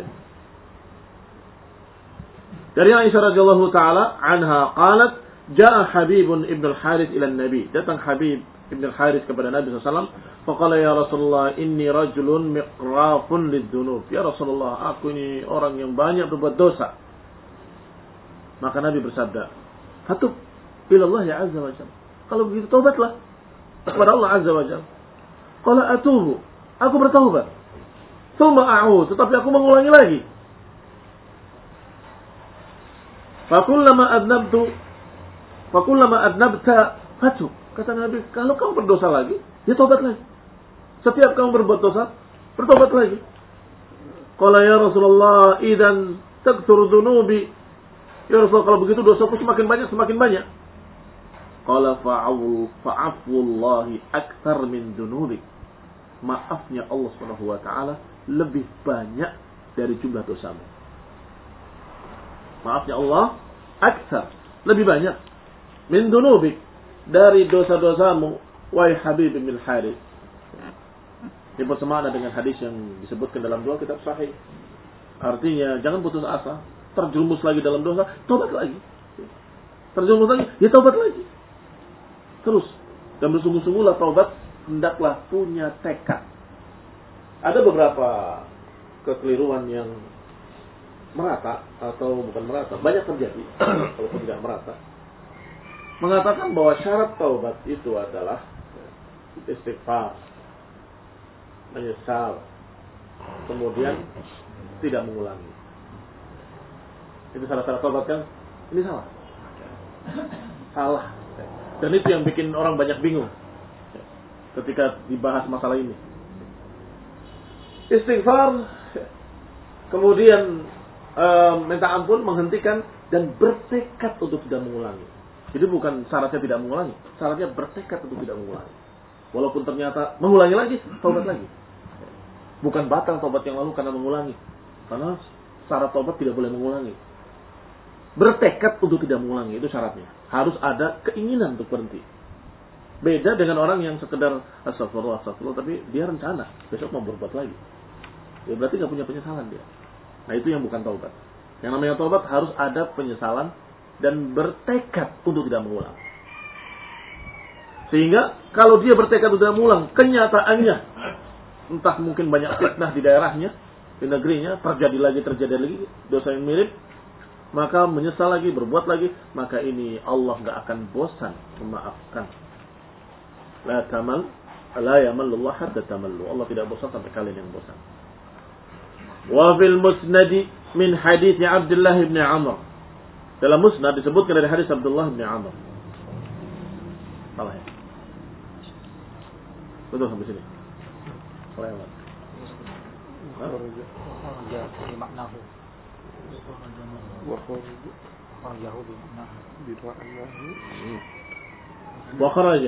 Dari Aisyah radhiyallahu ta'ala anha qalat, "Ja'a Habib ibn al-Harith ila an-Nabi." Datang Habib ibn al-Harith kepada Nabi sallallahu alaihi wasallam, faqala ya Rasulullah inni rajulun miqrafun lidz-dzunub. Ya Rasulullah, aku ini orang yang banyak berbuat dosa. Maka Nabi bersabda, "Fatub ila Allah ya azza wa jalla." Kalau begitu taubatlah kepada Allah azza wa jalla. Qala atubu, aku bertaubat. Tsumma a'ud, tetapi aku mengulangi lagi. Fakullama adnabtu fakullama adnabta fatub. Kata Nabi, kalau kamu berdosa lagi, ya taubat lagi. Setiap kamu berbuat dosa, bertobat lagi. Qala ya Rasulullah, idan takthur dhunubi. Ya Rasulullah, kalau begitu dosaku semakin banyak, semakin banyak. Qala fa'afu fa'afullahi akthar min dhunubi. Maafnya Allah Subhanahu wa taala lebih banyak dari jumlah dosamu. Maafnya Allah akthar, lebih banyak min dhunubi. Dari dosa-dosamu, wahai Habib bin Harith. Ini bersemakna dengan hadis yang disebutkan dalam dua kitab sahih. Artinya, jangan putus asa. Terjerumus lagi dalam dosa, taubat lagi. Terjerumus lagi, ya taubat lagi. Terus. Dan bersungguh-sungguhlah taubat, hendaklah punya tekad. Ada beberapa kekeliruan yang merata, atau bukan merata, banyak terjadi. Kalau tidak merata. Mengatakan bahwa syarat taubat itu adalah istighfar, menyesal, kemudian tidak mengulangi. Itu syarat-syarat taubat kan? Ini salah. Salah. Dan itu yang bikin orang banyak bingung ketika dibahas masalah ini. Istighfar, kemudian e, minta ampun, menghentikan, dan bertekad untuk tidak mengulangi. Jadi bukan syaratnya tidak mengulangi, syaratnya bertekad untuk tidak mengulangi. Walaupun ternyata mengulangi lagi, taubat lagi. Bukan batal taubat yang lalu karena mengulangi. Karena syarat taubat tidak boleh mengulangi. Bertekad untuk tidak mengulangi, itu syaratnya. Harus ada keinginan untuk berhenti. Beda dengan orang yang sekedar astagfirullah, astagfirullah, tapi dia rencana besok mau berbuat lagi. Ya berarti nggak punya penyesalan dia. Nah itu yang bukan taubat. Yang namanya taubat harus ada penyesalan dan bertekad untuk tidak mengulang. Sehingga kalau dia bertekad untuk tidak mengulang, kenyataannya entah mungkin banyak fitnah di daerahnya, di negerinya, terjadi lagi, terjadi lagi dosa yang mirip, maka menyesal lagi, berbuat lagi, maka ini Allah enggak akan bosan memaafkan. La tamal, la yamallullah hatta tamallu. Allah tidak bosan sampai kalian yang bosan. Wa fil musnad min hadits Abdullah bin Amr. Dalam musnad disebutkan dari hadis Abdullah bin Amr. Salah ya? Betul sampai sini. Salah ya? Kharaja bi maknahu. Wa kharajahu bi maknahu. Bi maknahu. Wa kharaja.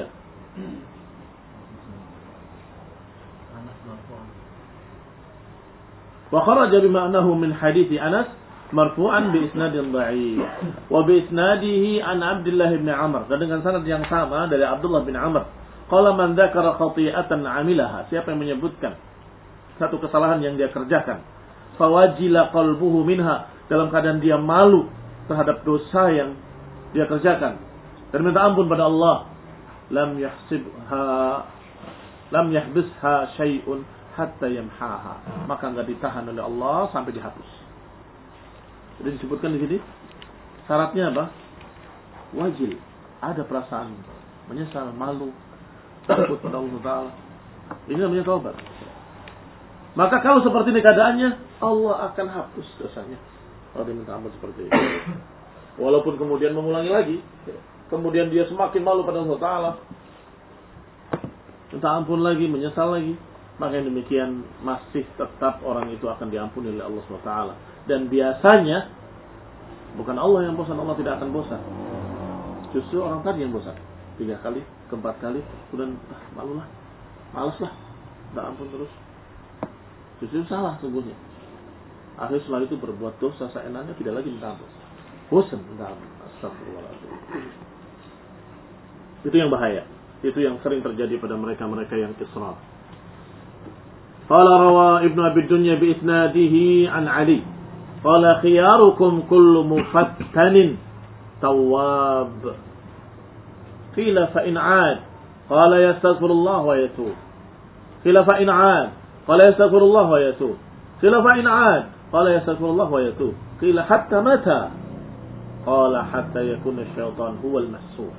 Wa kharaja bi maknahu min hadits Anas marfu'an bi isnadin dha'if wa bi isnadihi an Abdullah bin Amr, dan dengan sanad yang sama dari Abdullah bin Amr. Qala man dzakara khati'atan 'amilaha, siapa yang menyebutkan satu kesalahan yang dia kerjakan. Fawajila qalbuhu minha, dalam keadaan dia malu terhadap dosa yang dia kerjakan dan minta ampun pada Allah. Lam yahsibha lam yahbisha syai'un hatta yamhaha, maka enggak ditahan oleh Allah sampai dihapus. Jadi disebutkan di sini syaratnya apa? Wajil, ada perasaan menyesal, malu, takut pada Allah Taala. Ini namanya taubat. Maka kalau seperti ini keadaannya, Allah akan hapus dosanya kalau dia minta ampun seperti itu. Walaupun kemudian mengulangi lagi, kemudian dia semakin malu pada Allah Taala, minta ampun lagi, menyesal lagi, maka yang demikian masih tetap orang itu akan diampuni oleh Allah subhanahu wa taala. Dan biasanya bukan Allah yang bosan, Allah tidak akan bosan. Justru orang tadi yang bosan. Tiga kali, keempat kali, kemudian ah, malu lah, malas lah, minta ampun terus. Justru salah sungguhnya. Akhirnya setelah itu berbuat dosa seenaknya, tidak lagi minta ampun. Bosan minta ampun. Astagfirullahaladzim. Itu yang bahaya. Itu yang sering terjadi pada mereka-mereka yang israr. Qala rawa Ibnu Abi Dunya bi isnadihi an Ali. Qala khiyarukum kullu mufattanin tawwab. Qila fa in 'ad. Qala yastaghfirullah wa yatub. Qila fa in 'ad. Qala yastaghfirullah wa yatub. Qila fa in 'ad. Qala yastaghfirullah wa yatub. Qila hatta mata. Qala hatta yakuna syaitan huwal mas'ul.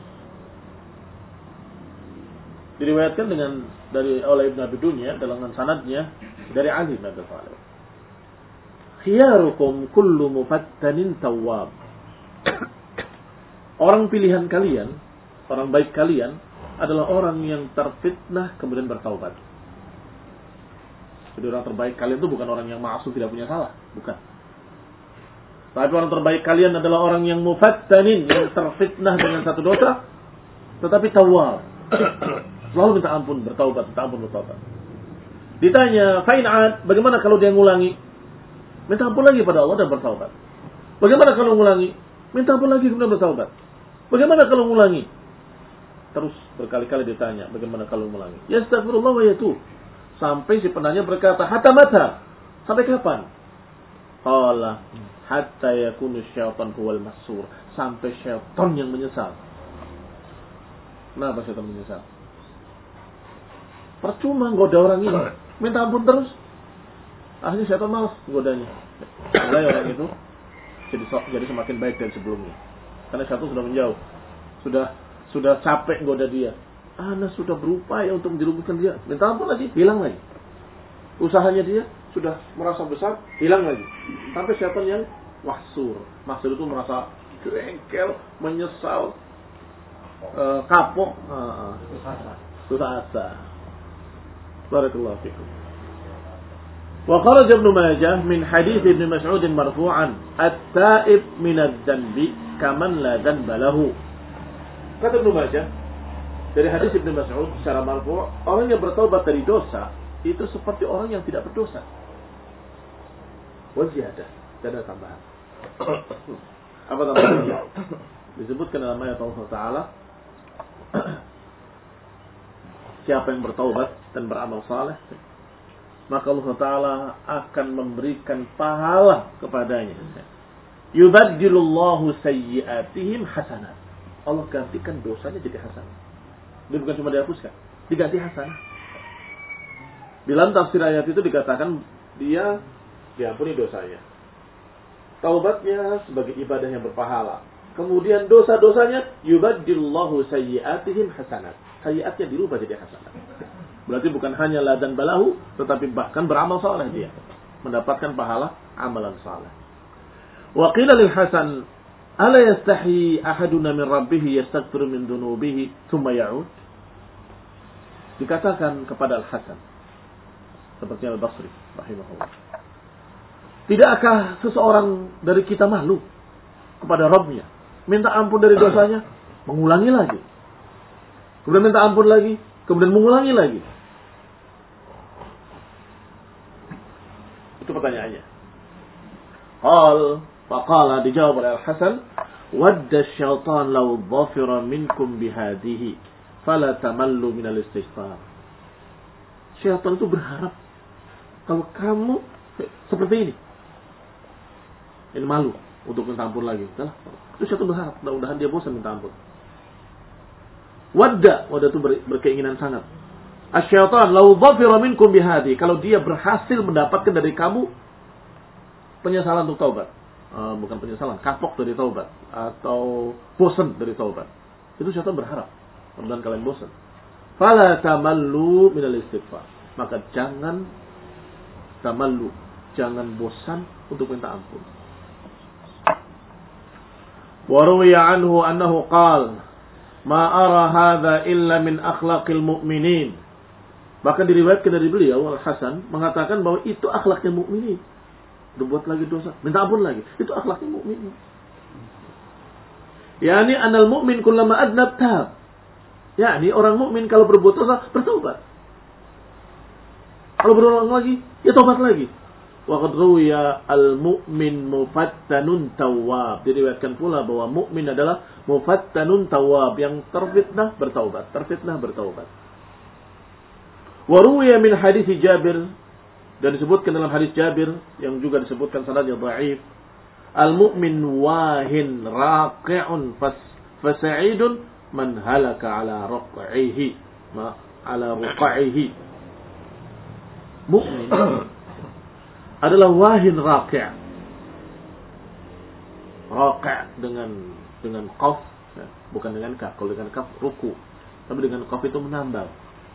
Diriwayatkan dengan dari oleh Ibnu Abi Dunya dalam sanadnya dari Ali bin Abi Thalib. Khiyarukum kullu mufattanin tawwab. Orang pilihan kalian, orang baik kalian adalah orang yang terfitnah kemudian bertaubat. Jadi orang terbaik kalian itu bukan orang yang ma'sum tidak punya salah, bukan. Tapi orang terbaik kalian adalah orang yang mufattanin, yang terfitnah dengan satu dosa, tetapi tawwab. Selalu minta ampun, bertaubat, minta ampun, bertaubat. Ditanya, fa'in 'ad, bagaimana kalau dia ngulangi? Minta ampun lagi pada Allah dan bertaubat. Bagaimana kalau ngulangi? Minta ampun lagi kemudian bertaubat. Bagaimana kalau ngulangi? Terus berkali-kali ditanya, bagaimana kalau ngulangi? Ya astagfirullah wa yatub. Sampai si penanya berkata, hatta mata. Sampai kapan? Qala hatta yakunu syaitan huwal mas'ur. Sampai syaitan yang menyesal. Kenapa syaitan menyesal? Percuma goda orang ini, minta ampun terus. Akhirnya syaitan malas godanya. Mulai orang itu jadi jadi semakin baik dari sebelumnya. Karena syaitan sudah menjauh, sudah sudah capek goda dia. Ana sudah berupaya untuk menjerumuskan dia, minta ampun lagi, hilang lagi. Usahanya dia sudah merasa besar, hilang lagi. Sampai syaitan yang wahsur, maksud itu merasa jengkel, menyesal, uh, kapok, uh, susah asa. Barakallahu fikum. Wa kharaja Ibnu Majah min hadits Ibnu Mas'ud marfu'an, at-ta'ib min adz-dzanbi kaman la dzanba lahu. Kata Ibnu Majah dari hadis Ibnu Mas'ud secara marfu', orang yang bertaubat dari dosa itu seperti orang yang tidak berdosa. Wa ziyadah, ada tambahan. Apa tambahannya? Disebutkan dalam ayat Allah Taala, siapa yang bertaubat dan beramal saleh, maka Allah Ta'ala akan memberikan pahala kepadanya. Yubaddilullahu sayyi'atihim hasanat. Allah gantikan dosanya jadi hasanah. Dia bukan cuma dihapuskan, diganti hasanah. Dalam tafsir ayat itu dikatakan dia diampuni dosanya. Taubatnya sebagai ibadah yang berpahala. Kemudian dosa-dosanya yubaddilullahu sayyi'atihim hasanat. Sayyi'atnya dirubah jadi hasanat. Berarti bukan hanya ladan balahu, tetapi bahkan beramal saleh dia, mendapatkan pahala amalan saleh. Wa qila lil Hasan, ala yastahi ahaduna min rabbih yastaghfiru min dunubihi thumma ya'ud? Dikatakan kepada Al-Hasan, seperti Al-Basri rahimahullah, tidakkah seseorang dari kita malu kepada Rabbnya, minta ampun dari dosanya, mengulangi lagi, kemudian minta ampun lagi, kemudian mengulangi lagi? Itu pertanyaannya. Qal, faqala, dijawab oleh Al-Hasan, wadda syaitan law dhafira minkum bihadihi fala tamallu minal istighfar. Syaitan itu berharap kalau kamu seperti ini. Ini malu untuk minta ampun lagi. Nah, itu syaitan berharap, mudah-mudahan dia bosan minta ampun. Wadda, wadda itu ber, berkeinginan sangat. Asyaitan, lau dhafira minkum bihadi. Kalau dia berhasil mendapatkan dari kamu penyesalan untuk taubat. Uh, bukan penyesalan, kapok dari taubat. Atau bosan dari taubat. Itu syaitan berharap. Mudah-mudahan kalian bosan. Fala tamallu minal istighfar. Maka jangan tamallu. Jangan bosan untuk minta ampun. Waruwiya anhu annahu qal ma ara hadha illa min akhlaqil mu'minin. Bahkan diriwayatkan dari beliau Al-Hasan mengatakan bahwa itu akhlaknya mukminin. Berbuat lagi dosa, minta ampun lagi. Itu akhlaknya mukminin. Yani anal mu'min kullama adnab tab. Yani orang mukmin kalau berbuat dosa bertaubat. Kalau berulang lagi, ya taubat lagi. Wa qad ruwiya al-mu'min mufattanun tawwab. Diriwayatkan pula bahwa mukmin adalah mufattanun tawwab, yang terfitnah bertaubat, terfitnah bertaubat. Wa ruwiya min hadis Jabir, dan disebutkan dalam hadis Jabir yang juga disebutkan sanadnya dhaif. Al-mu'min wahin raqi'un fasa'idun man halaka ala raq'ihi ma ala raq'ihi. Mukmin adalah wahin raqi'. Raqi' dengan dengan qaf, ya, bukan dengan kaf. Kalau dengan kaf ruku, tapi dengan qaf itu menambal.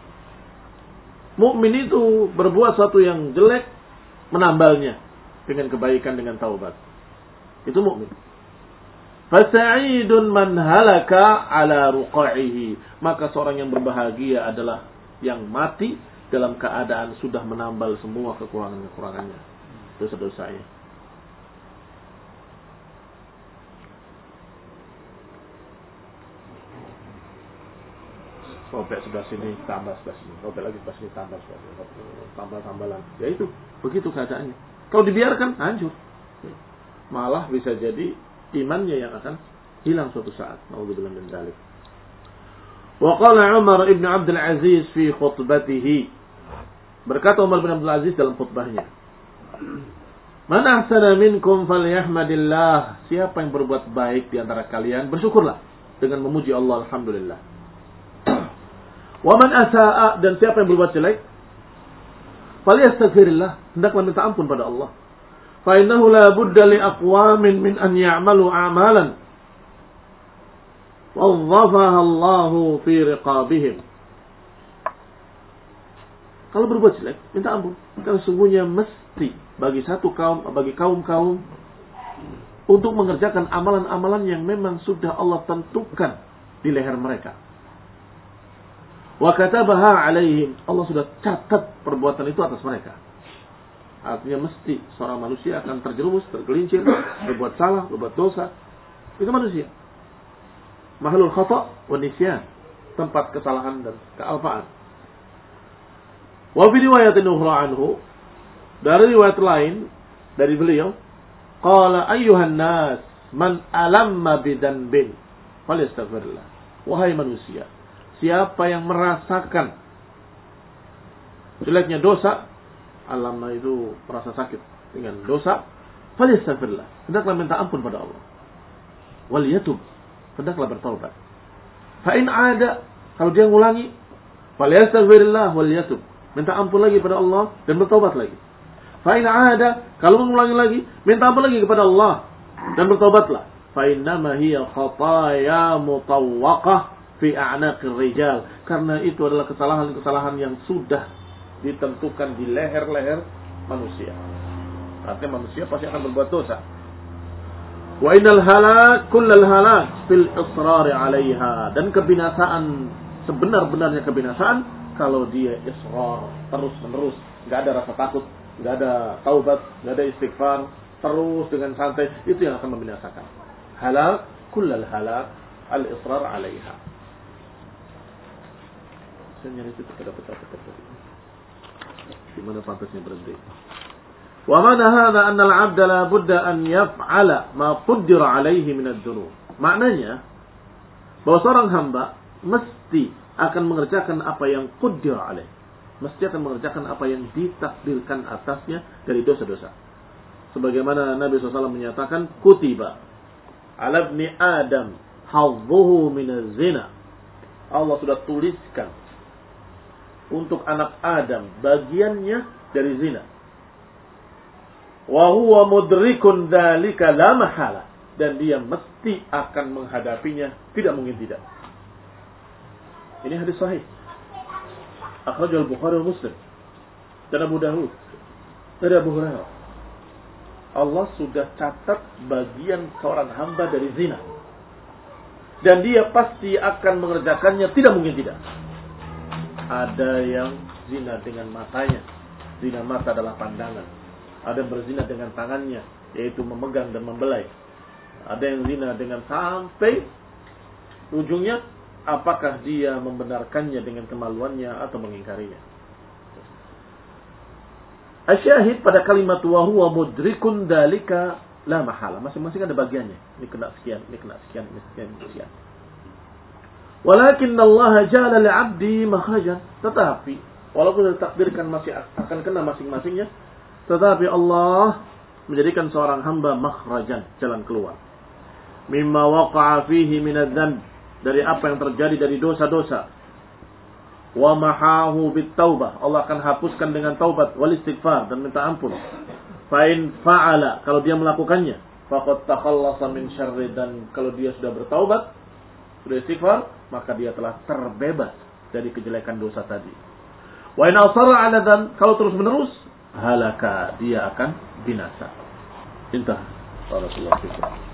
Mukmin itu berbuat sesuatu yang jelek, menambalnya dengan kebaikan, dengan taubat. Itu mukmin. Fasa'idun man halaka ala ruqa'ihi. Maka seorang yang berbahagia adalah yang mati dalam keadaan sudah menambal semua kekurangan-kekurangannya, dosa-dosanya. Robek sebelah sini, tambah sebelah sini. Robek lagi sebelah sini, tambah sebelah sini. Tambah-tambahan. Ya itu, begitu keadaannya. Kalau dibiarkan, hancur. Malah bisa jadi imannya yang akan hilang suatu saat. Na'udzubillah min dzalik. Wa qala Umar ibn Abdul Aziz fi khutbatihi. Berkata Umar bin Abdul Aziz dalam khutbahnya, Man ahsana minkum falyahmadillah. Siapa yang berbuat baik di antara kalian, bersyukurlah dengan memuji Allah, alhamdulillah. Wa man asaa, dan siapa yang berbuat jelek, falyastaghfirillah, hendaklah minta ampun pada Allah. Fa innahu la budda li aqwamin min an ya'malu a'malan wadhafaha Allahu fi riqabihim. Kalau berbuat jelek, minta ampun. Karena sungguhnya mesti bagi satu kaum, bagi kaum-kaum untuk mengerjakan amalan-amalan yang memang sudah Allah tentukan di leher mereka. Wa katabaha alaihim. Allah sudah catat perbuatan itu atas mereka. Artinya mesti seorang manusia akan terjerumus, tergelincir, berbuat salah, berbuat dosa. Itu manusia. Mahalul khata' wa nisyan. Tempat kesalahan dan kealpaan. Wa fi riwayatin ukhra anhu, dari riwayat lain dari beliau, qala ayyuhan nas man alamma bidanbin falyastaghfirullah. Wahai manusia, siapa yang merasakan jeleknya dosa, alamma itu merasa sakit dengan dosa, falyastaghfirullah, hendaklah minta ampun pada Allah. Wal yatub, hendaklah bertaubat. Fa in ada, kalau dia ngulangi, falyastaghfirullah wal yatub, minta ampun lagi pada Allah dan bertaubat lagi. Fa in ada, kalau mengulangi lagi, minta ampun lagi kepada Allah dan bertaubatlah. Fa innama hiya khataya mutawwaqah fi a'naqir rijal, karena itu adalah kesalahan-kesalahan yang sudah ditentukan di leher-leher manusia. Artinya manusia pasti akan berbuat dosa. Wa innal halak kullal halak fil israr 'alaiha, dan kebinasaan, sebenar-benarnya kebinasaan kalau dia israr, terus-menerus, enggak ada rasa takut, enggak ada taubat, enggak ada istighfar, terus dengan santai, itu yang akan membinasakan. Halak kullal halak al israr 'alaiha. Saya nyari itu pada peta-peta tadi. Di mana pantasnya berhenti. Wa mana hadha anna al-'abda la budda an yaf'ala ma qaddara 'alaihi min ad-dunub. Maknanya bahwa seorang hamba mesti akan mengerjakan apa yang qaddara 'alaihi. mesti akan mengerjakan apa yang ditakdirkan atasnya dari dosa-dosa. Sebagaimana Nabi shallallahu alaihi wasallam menyatakan, kutiba ala ibni Adam hadzuhu minaz zina. Allah sudah tuliskan untuk anak Adam bagiannya dari zina. Wa huwa mudrikun dzalika la mahala, dan dia mesti akan menghadapinya, tidak mungkin tidak. Ini hadis sahih. Akhrajal Bukhari wa Muslim dan Abu Dawud dari Abu Hurairah. Allah sudah catat bagian seorang hamba dari zina, dan dia pasti akan mengerjakannya, tidak mungkin tidak. Ada yang zina dengan matanya, zina mata adalah pandangan. Ada yang berzina dengan tangannya, yaitu memegang dan membelai. Ada yang zina dengan sampai ujungnya, apakah dia membenarkannya dengan kemaluannya atau mengingkarinya. Asyahid pada kalimat wa huwa mudrikun dalika la mahala. Masing-masing ada bagiannya. Ini kena sekian, ini kena sekian, ini sekian, ini sekian. Walakin Allah ja'ala li'abdi makhrajan. Tetapi walaupun ditakdirkan masih akan kena masing-masingnya, tetapi Allah menjadikan seorang hamba makhrajan, jalan keluar. Mimma waqa'a fihi minadz-dzanb, dari apa yang terjadi dari dosa-dosa. Wa mahahu bit-taubah, Allah akan hapuskan dengan taubat wal istighfar, dan minta ampun. Fa in fa'ala, kalau dia melakukannya, faqad takhallasa min syarri, dan kalau dia sudah bertaubat, sudah istighfar, maka dia telah terbebas dari kejelekan dosa tadi. Wa in asarra 'ala dzan, kalau terus-menerus, halaka, dia akan binasa. Intah. Barakallahu fikum.